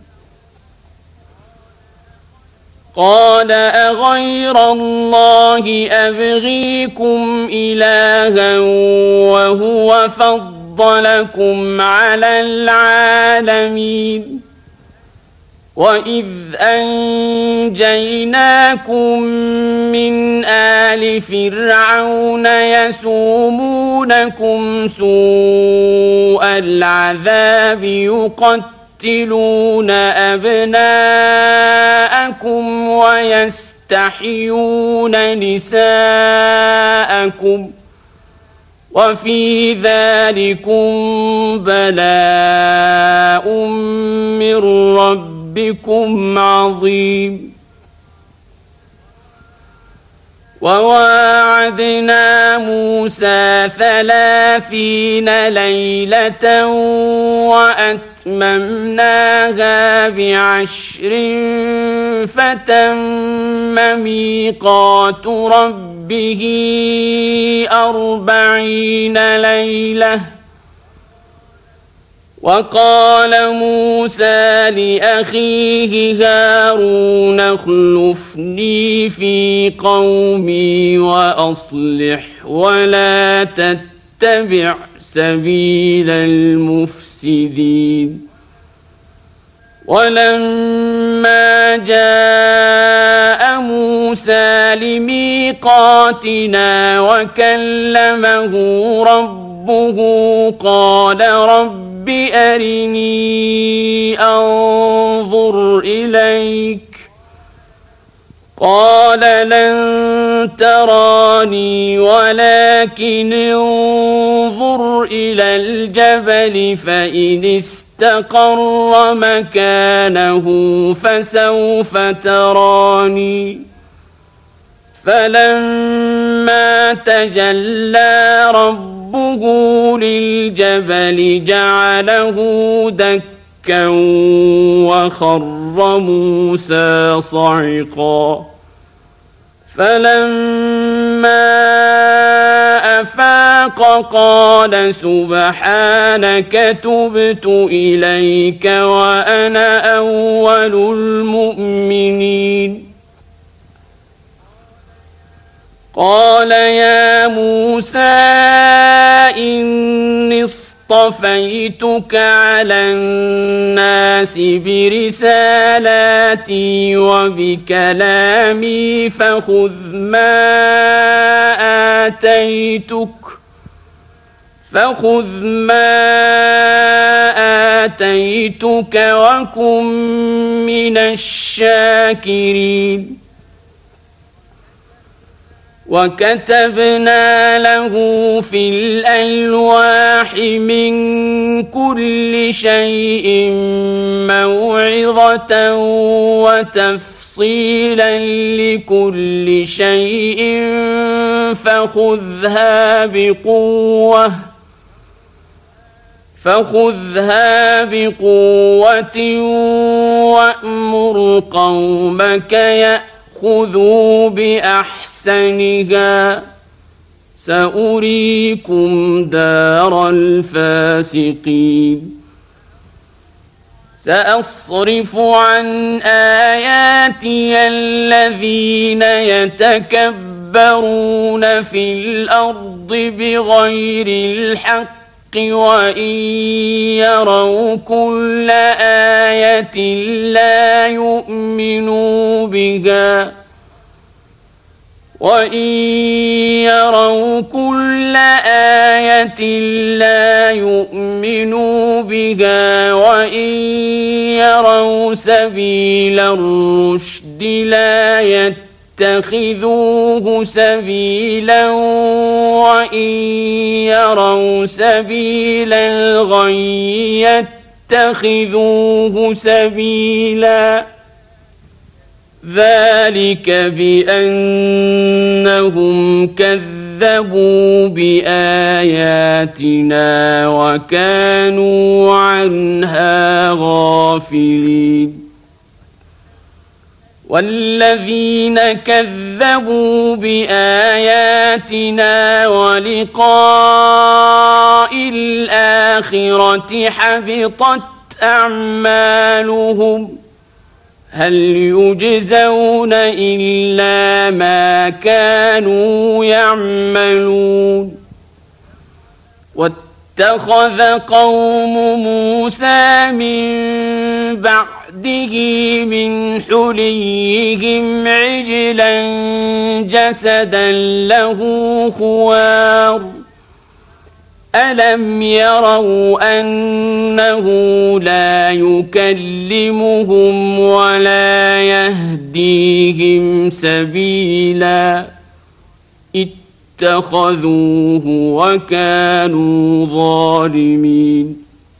قال أغير الله أبغيكم إلها وهو فضلكم على العالمين وإذ أنجيناكم من آل فرعون يسومونكم سوء العذاب يقتلون أبناءكم ويستحيون نساءكم وفي ذلكم بلاء من ربكم عظيم وواعدنا موسى ثلاثين ليلة وأتممناها بعشر فتم ميقات ربه أربعين ليلة وقال موسى لأخيه هارون اخلفني في قومي وأصلح ولا تتبع سبيل المفسدين ولما جاء موسى لميقاتنا وكلمه ربه قال رب أرني أنظر إليك قال لن تراني ولكن انظر إلى الجبل فإن استقر مكانه فسوف تراني فلما تجلى ربه للجبل جعله دكا وخر موسى صعقا فلما أفاق قال سبحانك تبت إليك وأنا أول المؤمنين قال يا موسى إني اصطفيتك على الناس برسالاتي وبكلامي فخذ ما آتيتك فخذ ما آتيتك وكن من الشاكرين وكتبنا له في الألواح من كل شيء موعظة وتفصيلا لكل شيء فخذها بقوة فخذها بقوة وأمر قومك يأخذوا بأحسنها سأريكم دار الفاسقين سأصرف عن آياتي الذين يتكبرون في الأرض بغير الحق وإن يروا كل آية لا يؤمنوا بها وإن يروا كل آية لا يؤمنوا بها وإن يروا سبيل الرشد لا يتخذوه سبيلا وإن يروا سبيل الغي يتخذوه سبيلا ذلك بأنهم كذبوا بآياتنا وكانوا عنها غافلين والذين كذبوا بآياتنا ولقاء الآخرة حبطت أعمالهم هل يجزون إلا ما كانوا يعملون واتخذ قوم موسى من بعده من حليهم عجلا جسدا له خوار ألم يروا أنه لا يكلمهم ولا يهديهم سبيلا اتخذوه وكانوا ظالمين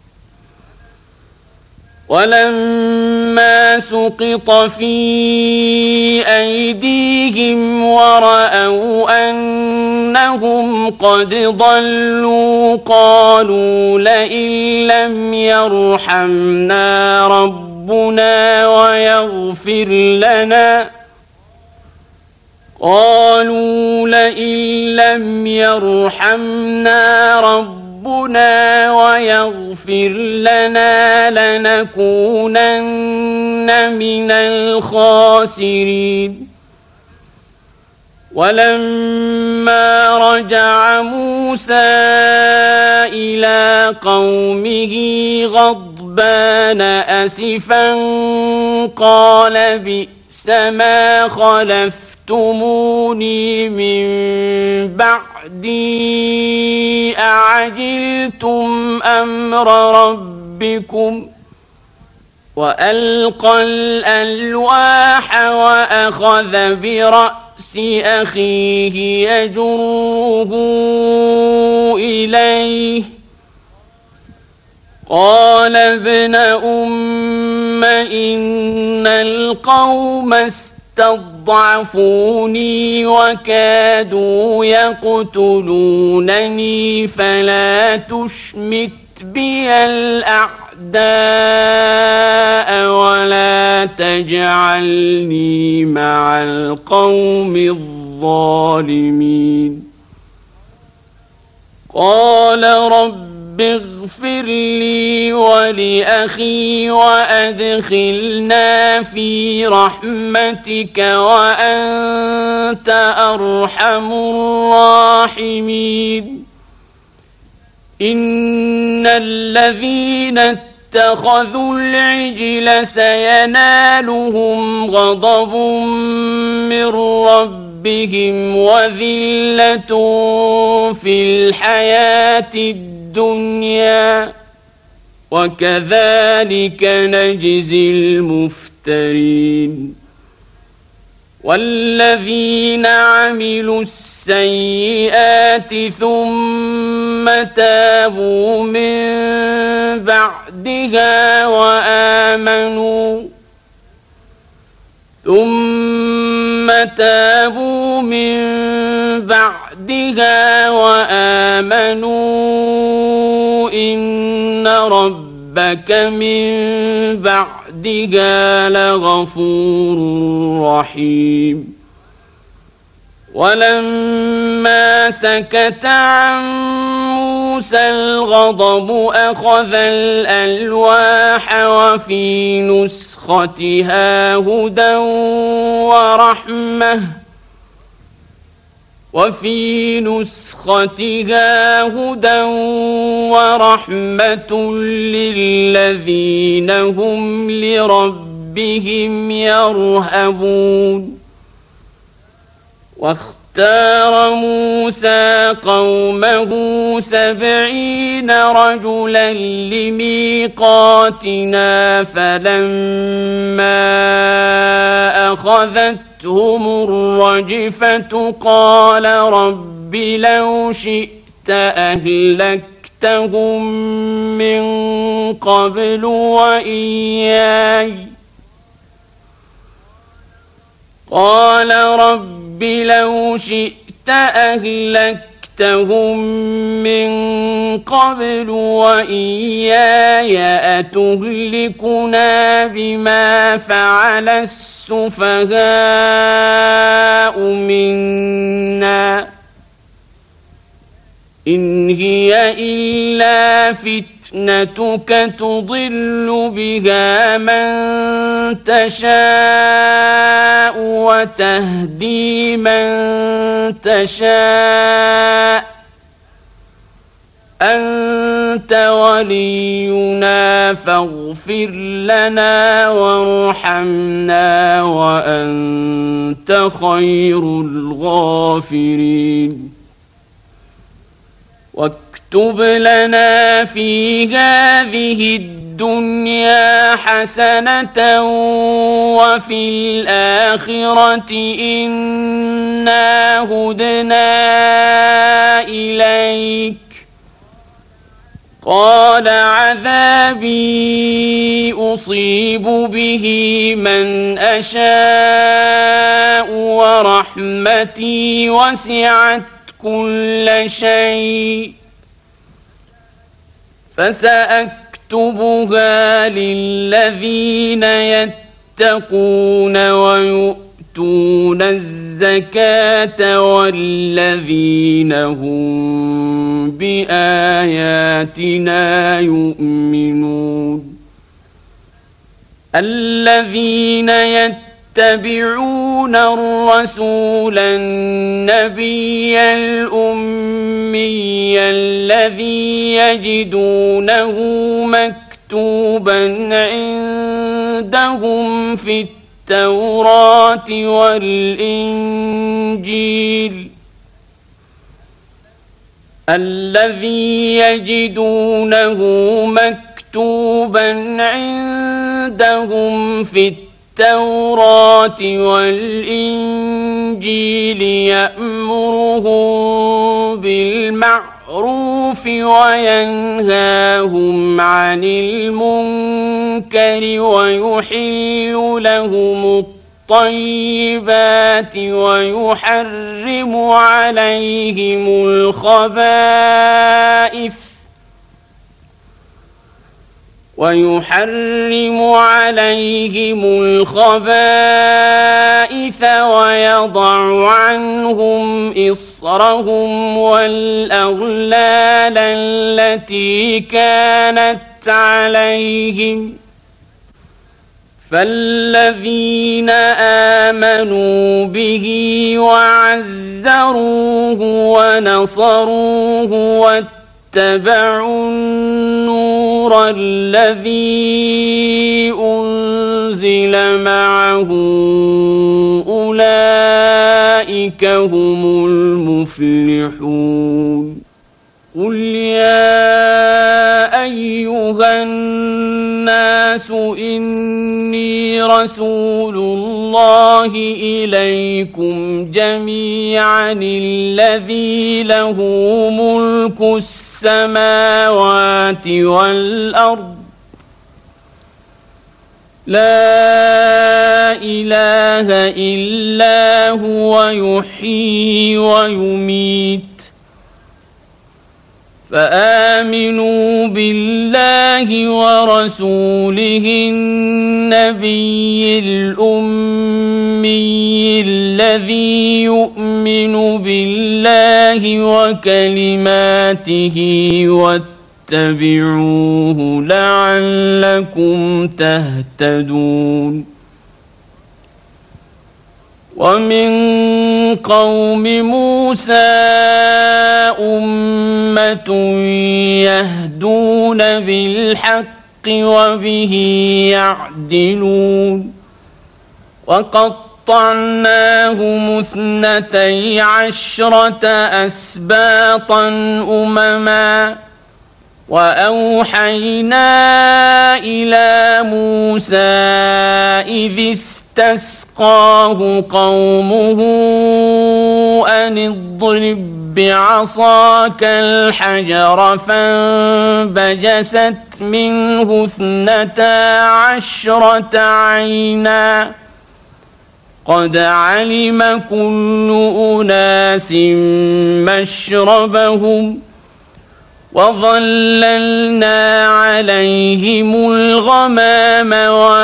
ولما سقط في أيديهم ورأوا أنهم قد ضلوا قالوا لئن لم يرحمنا ربنا ويغفر لنا قالوا لئن لم يرحمنا ربنا ربنا ويغفر لنا لنكونن من الخاسرين ولما رجع موسى إلى قومه غضبان أسفا قال بئس ما خلفتموني من بعدي أعجلتم أمر ربكم وألقى الألواح وأخذ برأس أخيه يجره إليه قال ابن أم إن القوم استضعفوني وكادوا يقتلونني فلا تشمت بي الأعداء ولا تجعلني مع القوم الظالمين قال رب اغفر لي ولأخي وأدخلنا في رحمتك وأنت أرحم الراحمين إن الذين اتخذوا العجل سينالهم غضب من ربهم ربهم وذلة في الحياة الدنيا وكذلك نجزي المفترين والذين عملوا السيئات ثم تابوا من بعدها وآمنوا ثم تابوا من بعدها وآمنوا إن ربك من بعدها لغفور رحيم ولما سكت عن موسى الغضب أخذ الألواح وفي نسختها هدى ورحمة وفي نسختها هدى ورحمة للذين هم لربهم يرهبون واختار موسى قومه سبعين رجلا لميقاتنا فلما أخذتهم الرجفة قال رب لو شئت أهلكتهم من قبل وإياي قال رب لو شئت أهلكتهم من قبل وإياي أتهلكنا بما فعل السفهاء منا إن هي إلا فتنتك تضل بها من تشاء وتهدي من تشاء أنت ولينا فاغفر لنا وارحمنا وأنت خير الغافرين واكتب لنا في هذه الدنيا حسنة وفي الآخرة إنا هدنا إليك قال عذابي أصيب به من أشاء ورحمتي وسعت كل شيء فسأكتبها للذين يتقون ويؤتون الزكاة والذين هم بآياتنا يؤمنون الذين يتبعون الرسول النبي الأمي الذي يجدونه مكتوبا عندهم في التوراة والإنجيل الذي يجدونه مكتوبا عندهم في التوراة والإنجيل يأمرهم بالمعروف وينهاهم عن المنكر ويحل لهم الطيبات ويحرم عليهم الخبائث ويحرم عليهم الخبائث ويضع عنهم إصرهم والأغلال التي كانت عليهم فالذين آمنوا به وعزروه ونصروه اتبعوا النور الذي أنزل معه أولئك هم المفلحون قل يا أيها الناس إني رسول الله إليكم جميعا الذي له ملك السماوات والأرض لا إله إلا هو يحيي ويميت فآمنوا بالله ورسوله النبي الأمي الذي يؤمن بالله وكلماته واتبعوه لعلكم تهتدون ومن قوم موسى أمة يهدون بالحق وبه يعدلون وقطعناهم اثنتي عشرة أسباطا أمما وأوحينا إلى موسى إذ استسقاه قومه أن اضرب بعصاك الحجر فانبجست منه اثنتا عشرة عينا قد علم كل أناس مشربهم وظللنا عليهم الغمام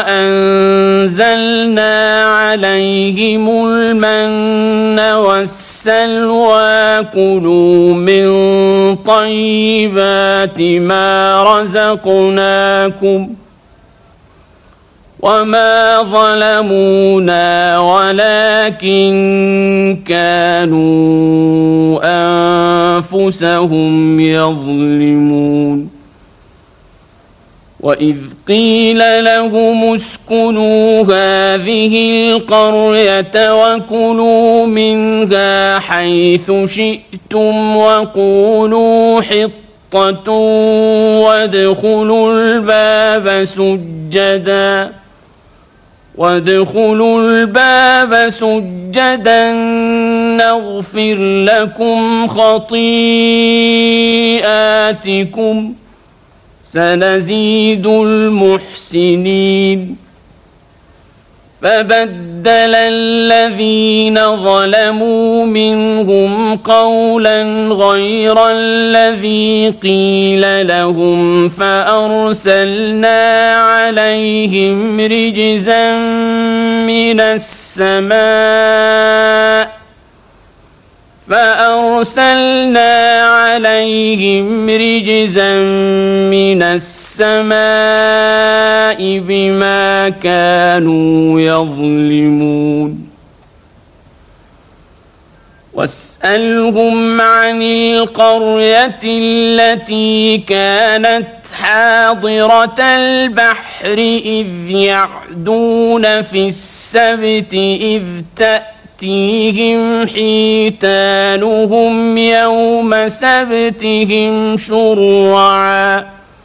وأنزلنا عليهم المن والسلوى كلوا من طيبات ما رزقناكم وما ظلمونا ولكن كانوا أنفسهم يظلمون وإذ قيل لهم اسكنوا هذه القرية وكلوا منها حيث شئتم وقولوا حطة وادخلوا الباب سجدا وادخلوا الباب سجدا نغفر لكم خطيئاتكم سنزيد المحسنين فبدل الذين ظلموا منهم قولا غير الذي قيل لهم فأرسلنا عليهم رجزا من السماء فأرسلنا عليهم رجزا من السماء بما كانوا يظلمون واسألهم عن القرية التي كانت حاضرة البحر إذ يعدون في السبت إذ تأتيهم حيتانهم يوم سبتهم شرعا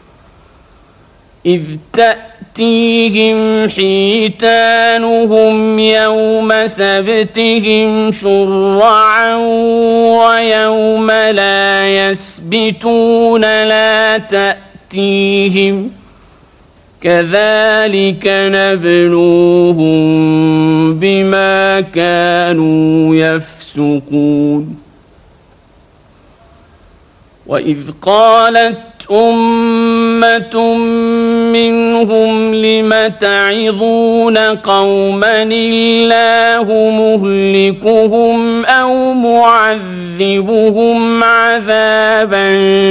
إذ تأتيهم حيتانهم يوم سبتهم شرعا ويوم لا يسبتون لا تأتيهم كذلك نبلوهم بما كانوا يفسقون وإذ قالت أمة منهم لم تعظون قوما الله مهلكهم أو معذبهم عذابا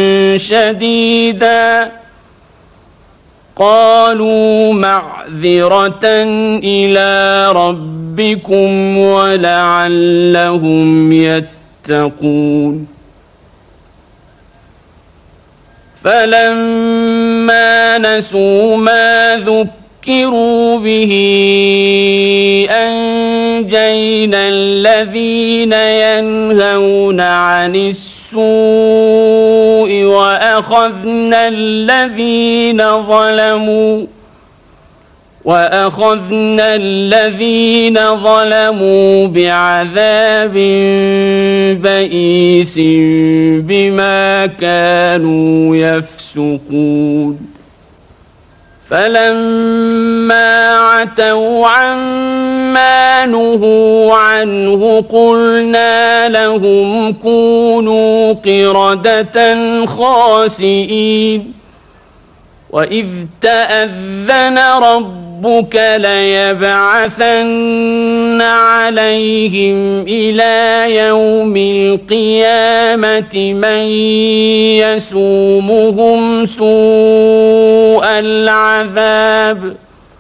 شديدا قالوا معذرة إلى ربكم ولعلهم يتقون فلما نسوا ما ذكروا به أنجينا الذين ينهون عن السوء وأخذنا الذين ظلموا وأخذنا الذين ظلموا بعذاب بئيس بما كانوا يفسقون فلما عتوا عما نهوا عنه قلنا لهم كونوا قردة خاسئين وإذ تأذن ربك ليبعثن عليهم إلى يوم القيامة من يسومهم سوء العذاب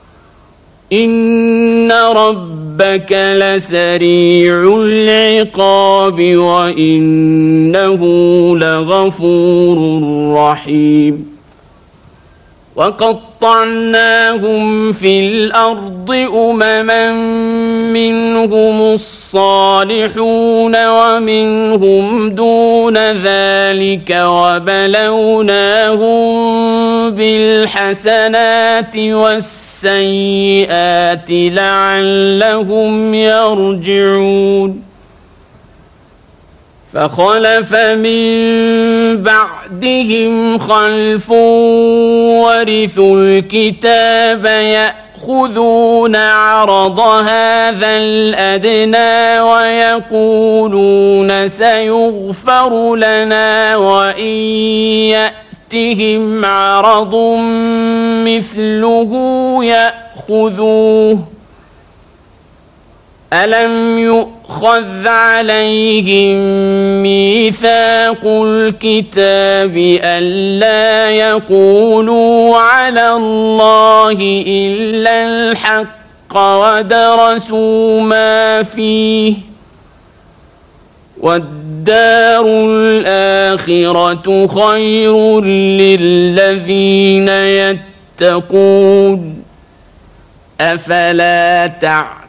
إن ربك لسريع العقاب وإنه لغفور رحيم وقطعناهم في الأرض أمما منهم الصالحون ومنهم دون ذلك وبلوناهم بالحسنات والسيئات لعلهم يرجعون فخلف من بعدهم خلف ورثوا الكتاب يأخذون عرض هذا الأدنى ويقولون سيغفر لنا وإن يأتهم عرض مثله يأخذوه ألم يؤخذ عليهم ميثاق الكتاب ألا يقولوا على الله إلا الحق ودرسوا ما فيه والدار الآخرة خير للذين يتقون أفلا تعلمون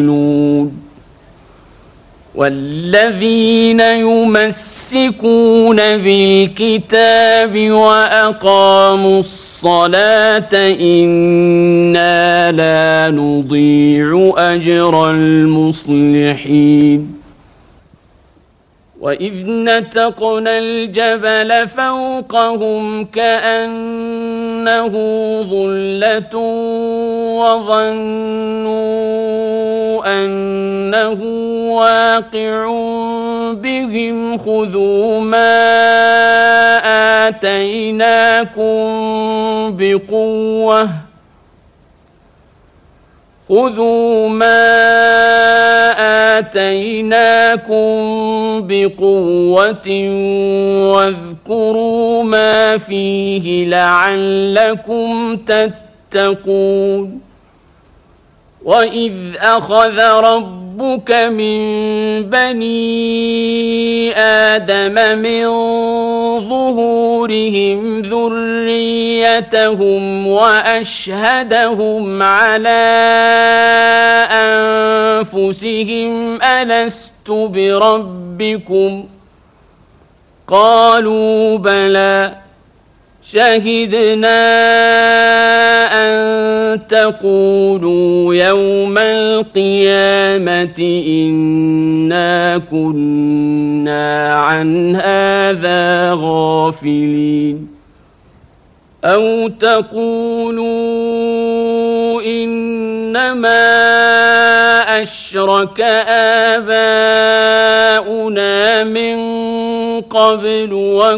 والذين يمسكون بالكتاب وأقاموا الصلاة إنا لا نضيع أجر المصلحين وإذ نتقنا الجبل فوقهم كأنه ظلة وظنوا أنه واقع بهم خذوا ما آتيناكم بقوة خذوا ما آتيناكم بقوة واذكروا ما فيه لعلكم تتقون وإذ أخذ ربك من بني آدم من ظهورهم ذريتهم وأشهدهم على أنفسهم ألست بربكم قالوا بلى شهدنا أن تقولوا يوم القيامة إنا كنا عن هذا غافلين أو تقولوا إنما أشرك آباؤنا من قبل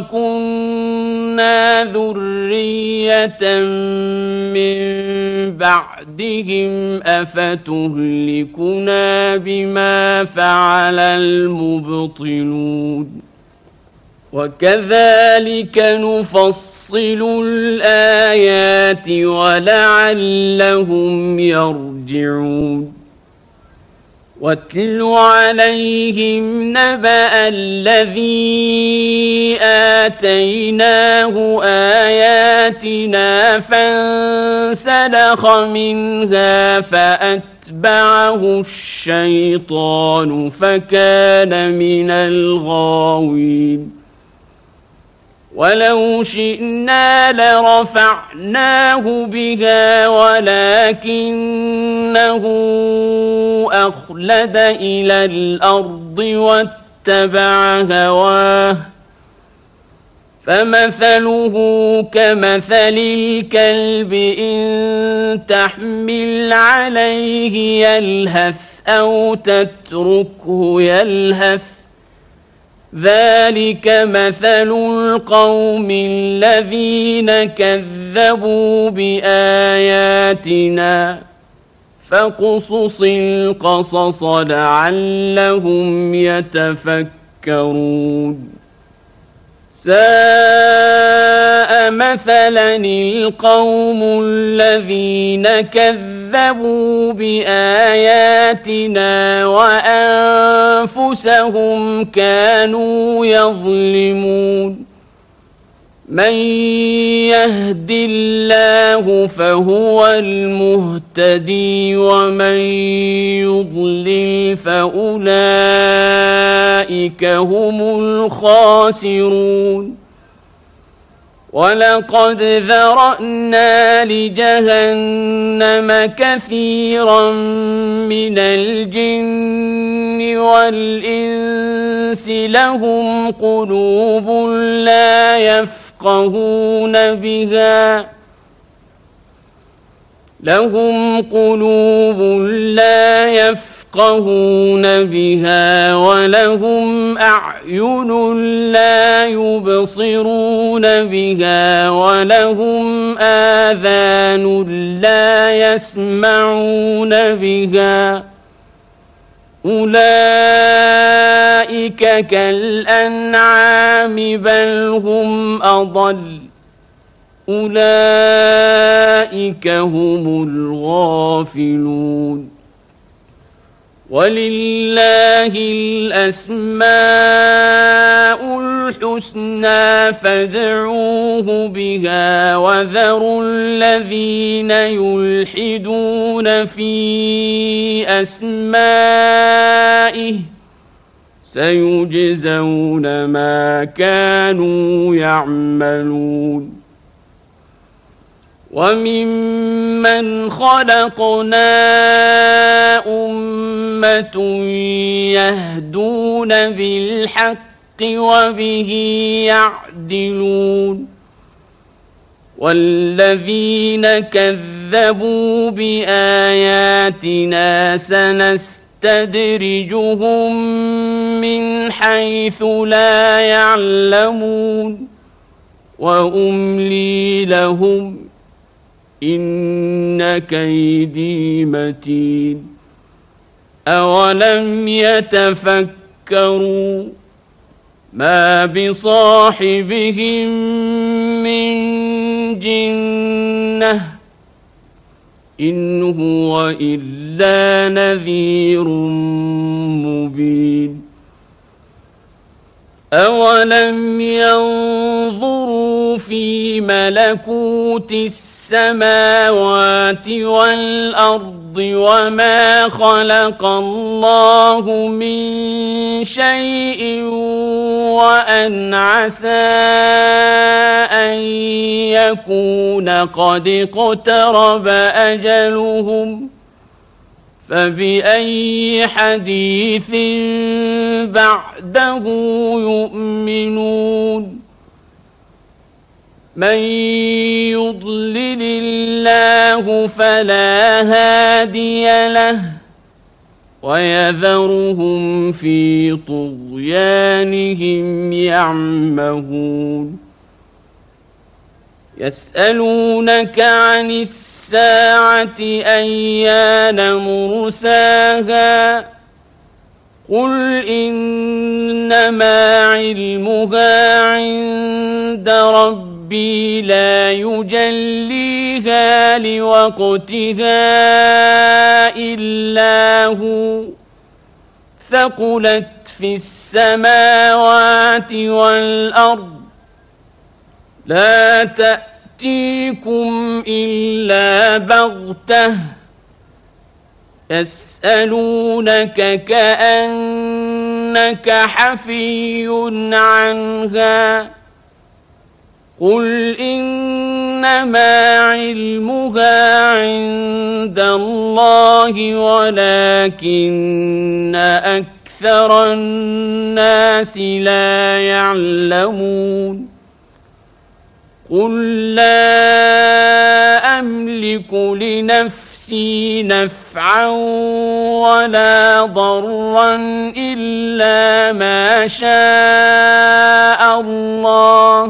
وكنا ذرية من بعدهم أفتهلكنا بما فعل المبطلون وكذلك نفصل الآيات ولعلهم يرجعون واتل عليهم نبأ الذي آتيناه آياتنا فانسلخ منها فأتبعه الشيطان فكان من الغاوين ولو شئنا لرفعناه بها ولكنه أخلد إلى الأرض واتبع هواه فمثله كمثل الكلب إن تحمل عليه يلهث أو تتركه يلهث ذلك مثل القوم الذين كذبوا بآياتنا فاقصص القصص لعلهم يتفكرون ساء مثلا القوم الذين كذبوا بآياتنا وأنفسهم كانوا يظلمون من يهد الله فهو المهتدي ومن يضلل فأولئك هم الخاسرون ولقد ذرأنا لجهنم كثيرا من الجن والإنس لهم قلوب لا يفقهون بها لهم قلوب لا يفقهون بها ولهم أعين لا يبصرون بها ولهم آذان لا يسمعون بها أولئك كالأنعام بل هم أضل أولئك هم الغافلون ولله الأسماء الحسنى فادعوه بها وذروا الذين يلحدون في أسمائه سيجزون ما كانوا يعملون وممن خلقنا أمة يهدون بالحق وبه يعدلون والذين كذبوا بآياتنا سنستدرجهم من حيث لا يعلمون وأملي لهم إن كيدي متين أولم يتفكروا ما بصاحبهم من جنة إن هو إلا نذير مبين أولم ينظروا في ملكوت السماوات والأرض وما خلق الله من شيء وأن عسى أن يكون قد اقترب أجلهم فبأي حديث بعده يؤمنون من يضلل الله فلا هادي له ويذرهم في طغيانهم يعمهون يسألونك عن الساعة أيان مرساها قل إنما علمها عند ربي لا يجليها لوقتها إلا هو ثقلت في السماوات والأرض لا تأتيكم إلا بغتة يسألونك كأنك حفي عنها قل إنما علمها عند الله ولكن أكثر الناس لا يعلمون قل لا أملك لنفسي نفعا ولا ضرا إلا ما شاء الله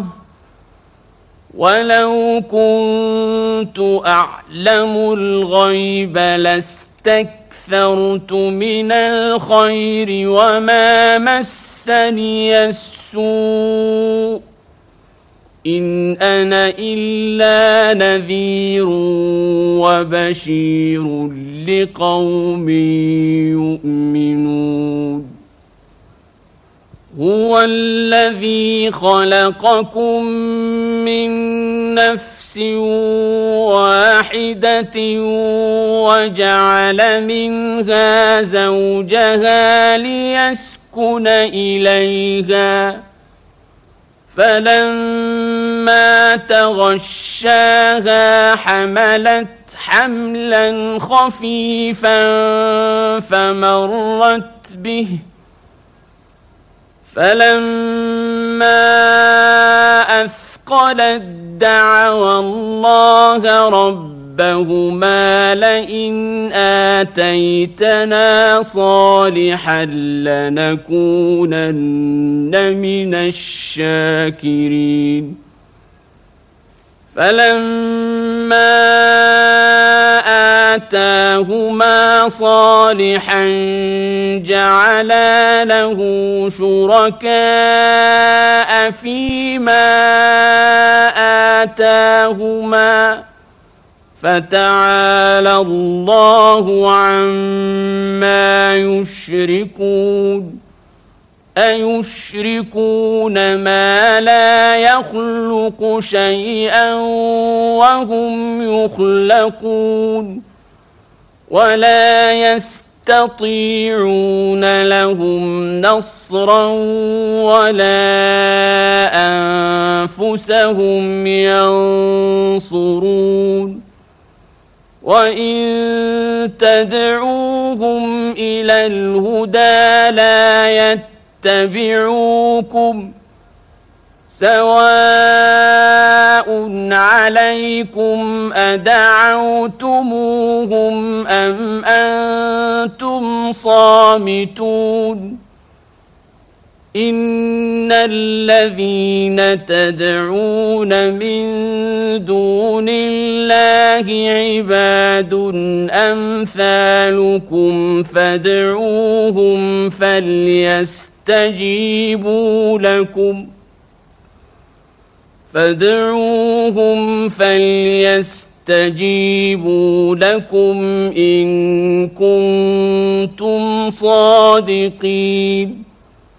ولو كنت أعلم الغيب لاستكثرت من الخير وما مسني السوء إن أنا إلا نذير وبشير لقوم يؤمنون هو الذي خلقكم من نفس واحدة وجعل منها زوجها ليسكن إليها فلما تغشاها حملت حملا خفيفا فمرت به فلما أثقلت دعوا الله ربهما لئن آتيتنا صالحا لنكونن من الشاكرين فلما آتاهما صالحا جعلا له شركاء فيما آتاهما فتعالى الله عما يشركون أيشركون ما لا يخلق شيئا وهم يخلقون ولا يستطيعون لهم نصرا ولا أنفسهم ينصرون وإن تدعوهم إلى الهدى لا يتبعوكم سواء عليكم أدعوتموهم أم أنتم صامتون إن الذين تدعون من دون الله عباد أمثالكم فادعوهم فليستجيبوا لكم فادعوهم فليستجيبوا لكم إن كنتم صادقين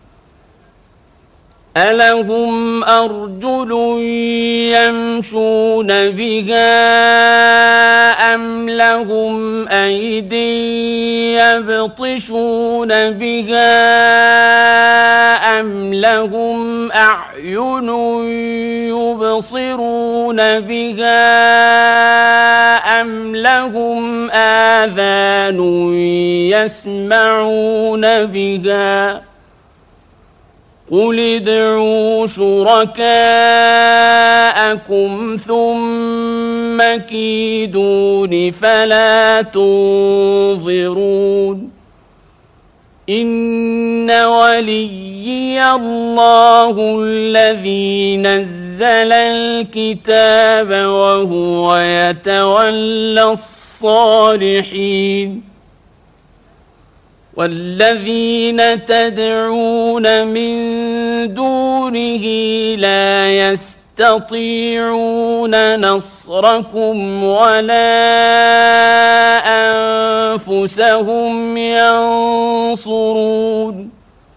ألهم أرجل يمشون بها أم لهم أيدي يبطشون بها أم لهم أعين يبصرون بها أم لهم آذان يسمعون بها قل ادعوا شركاءكم ثم كيدون فلا تنظرون إن وليي الله الذي نزل الكتاب وهو يتولى الصالحين والذين تدعون من دونه لا يستطيعون يستطيعون نصركم ولا أنفسهم ينصرون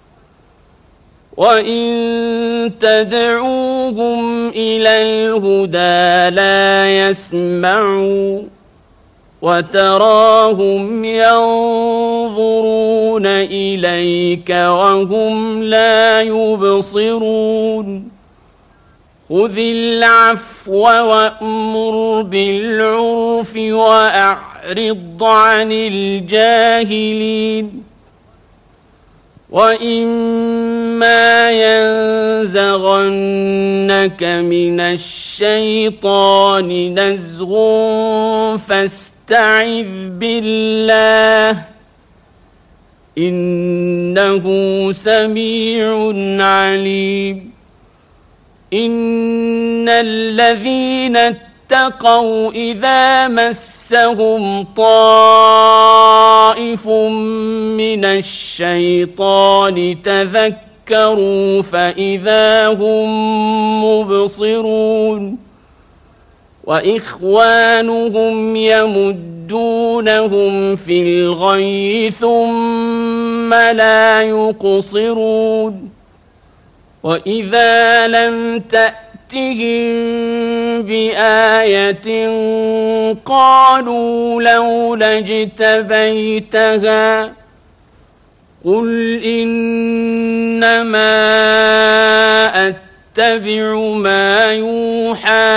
وإن تدعوهم إلى الهدى لا يسمعوا وتراهم ينظرون إليك وهم لا يبصرون خذ العفو وأمر بالعرف وأعرض عن الجاهلين وإما ينزغنك من الشيطان نزغ فاستعذ بالله إنه سميع عليم إن الذين اتقوا إذا مسهم طائف من الشيطان تذكروا فإذا هم مبصرون وإخوانهم يمدونهم في الغي ثم لا يقصرون وإذا لم تأتهم بآية قالوا لولا اجتبيتها قل إنما أتبع ما يوحى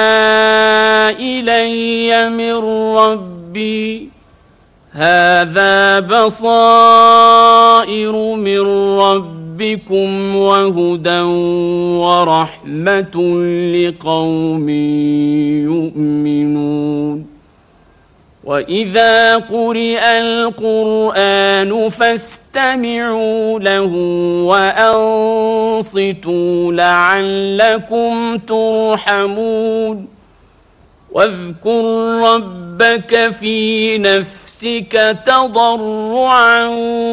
إلي من ربي هذا بصائر من ربي بكم وهدى ورحمة لقوم يؤمنون وإذا قرئ القرآن فاستمعوا له وأنصتوا لعلكم ترحمون واذكر ربك في نفسك تضرعا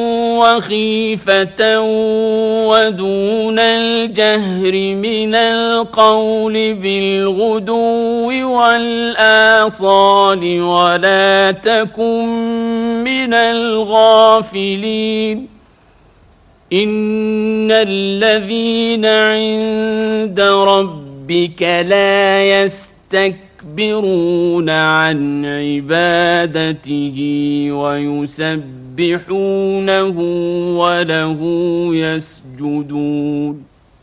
وخيفة ودون الجهر من القول بالغدو والآصال ولا تكن من الغافلين إن الذين عند ربك لا يستكبرون يستكبرون عن عبادته ويسبحونه وله يسجدون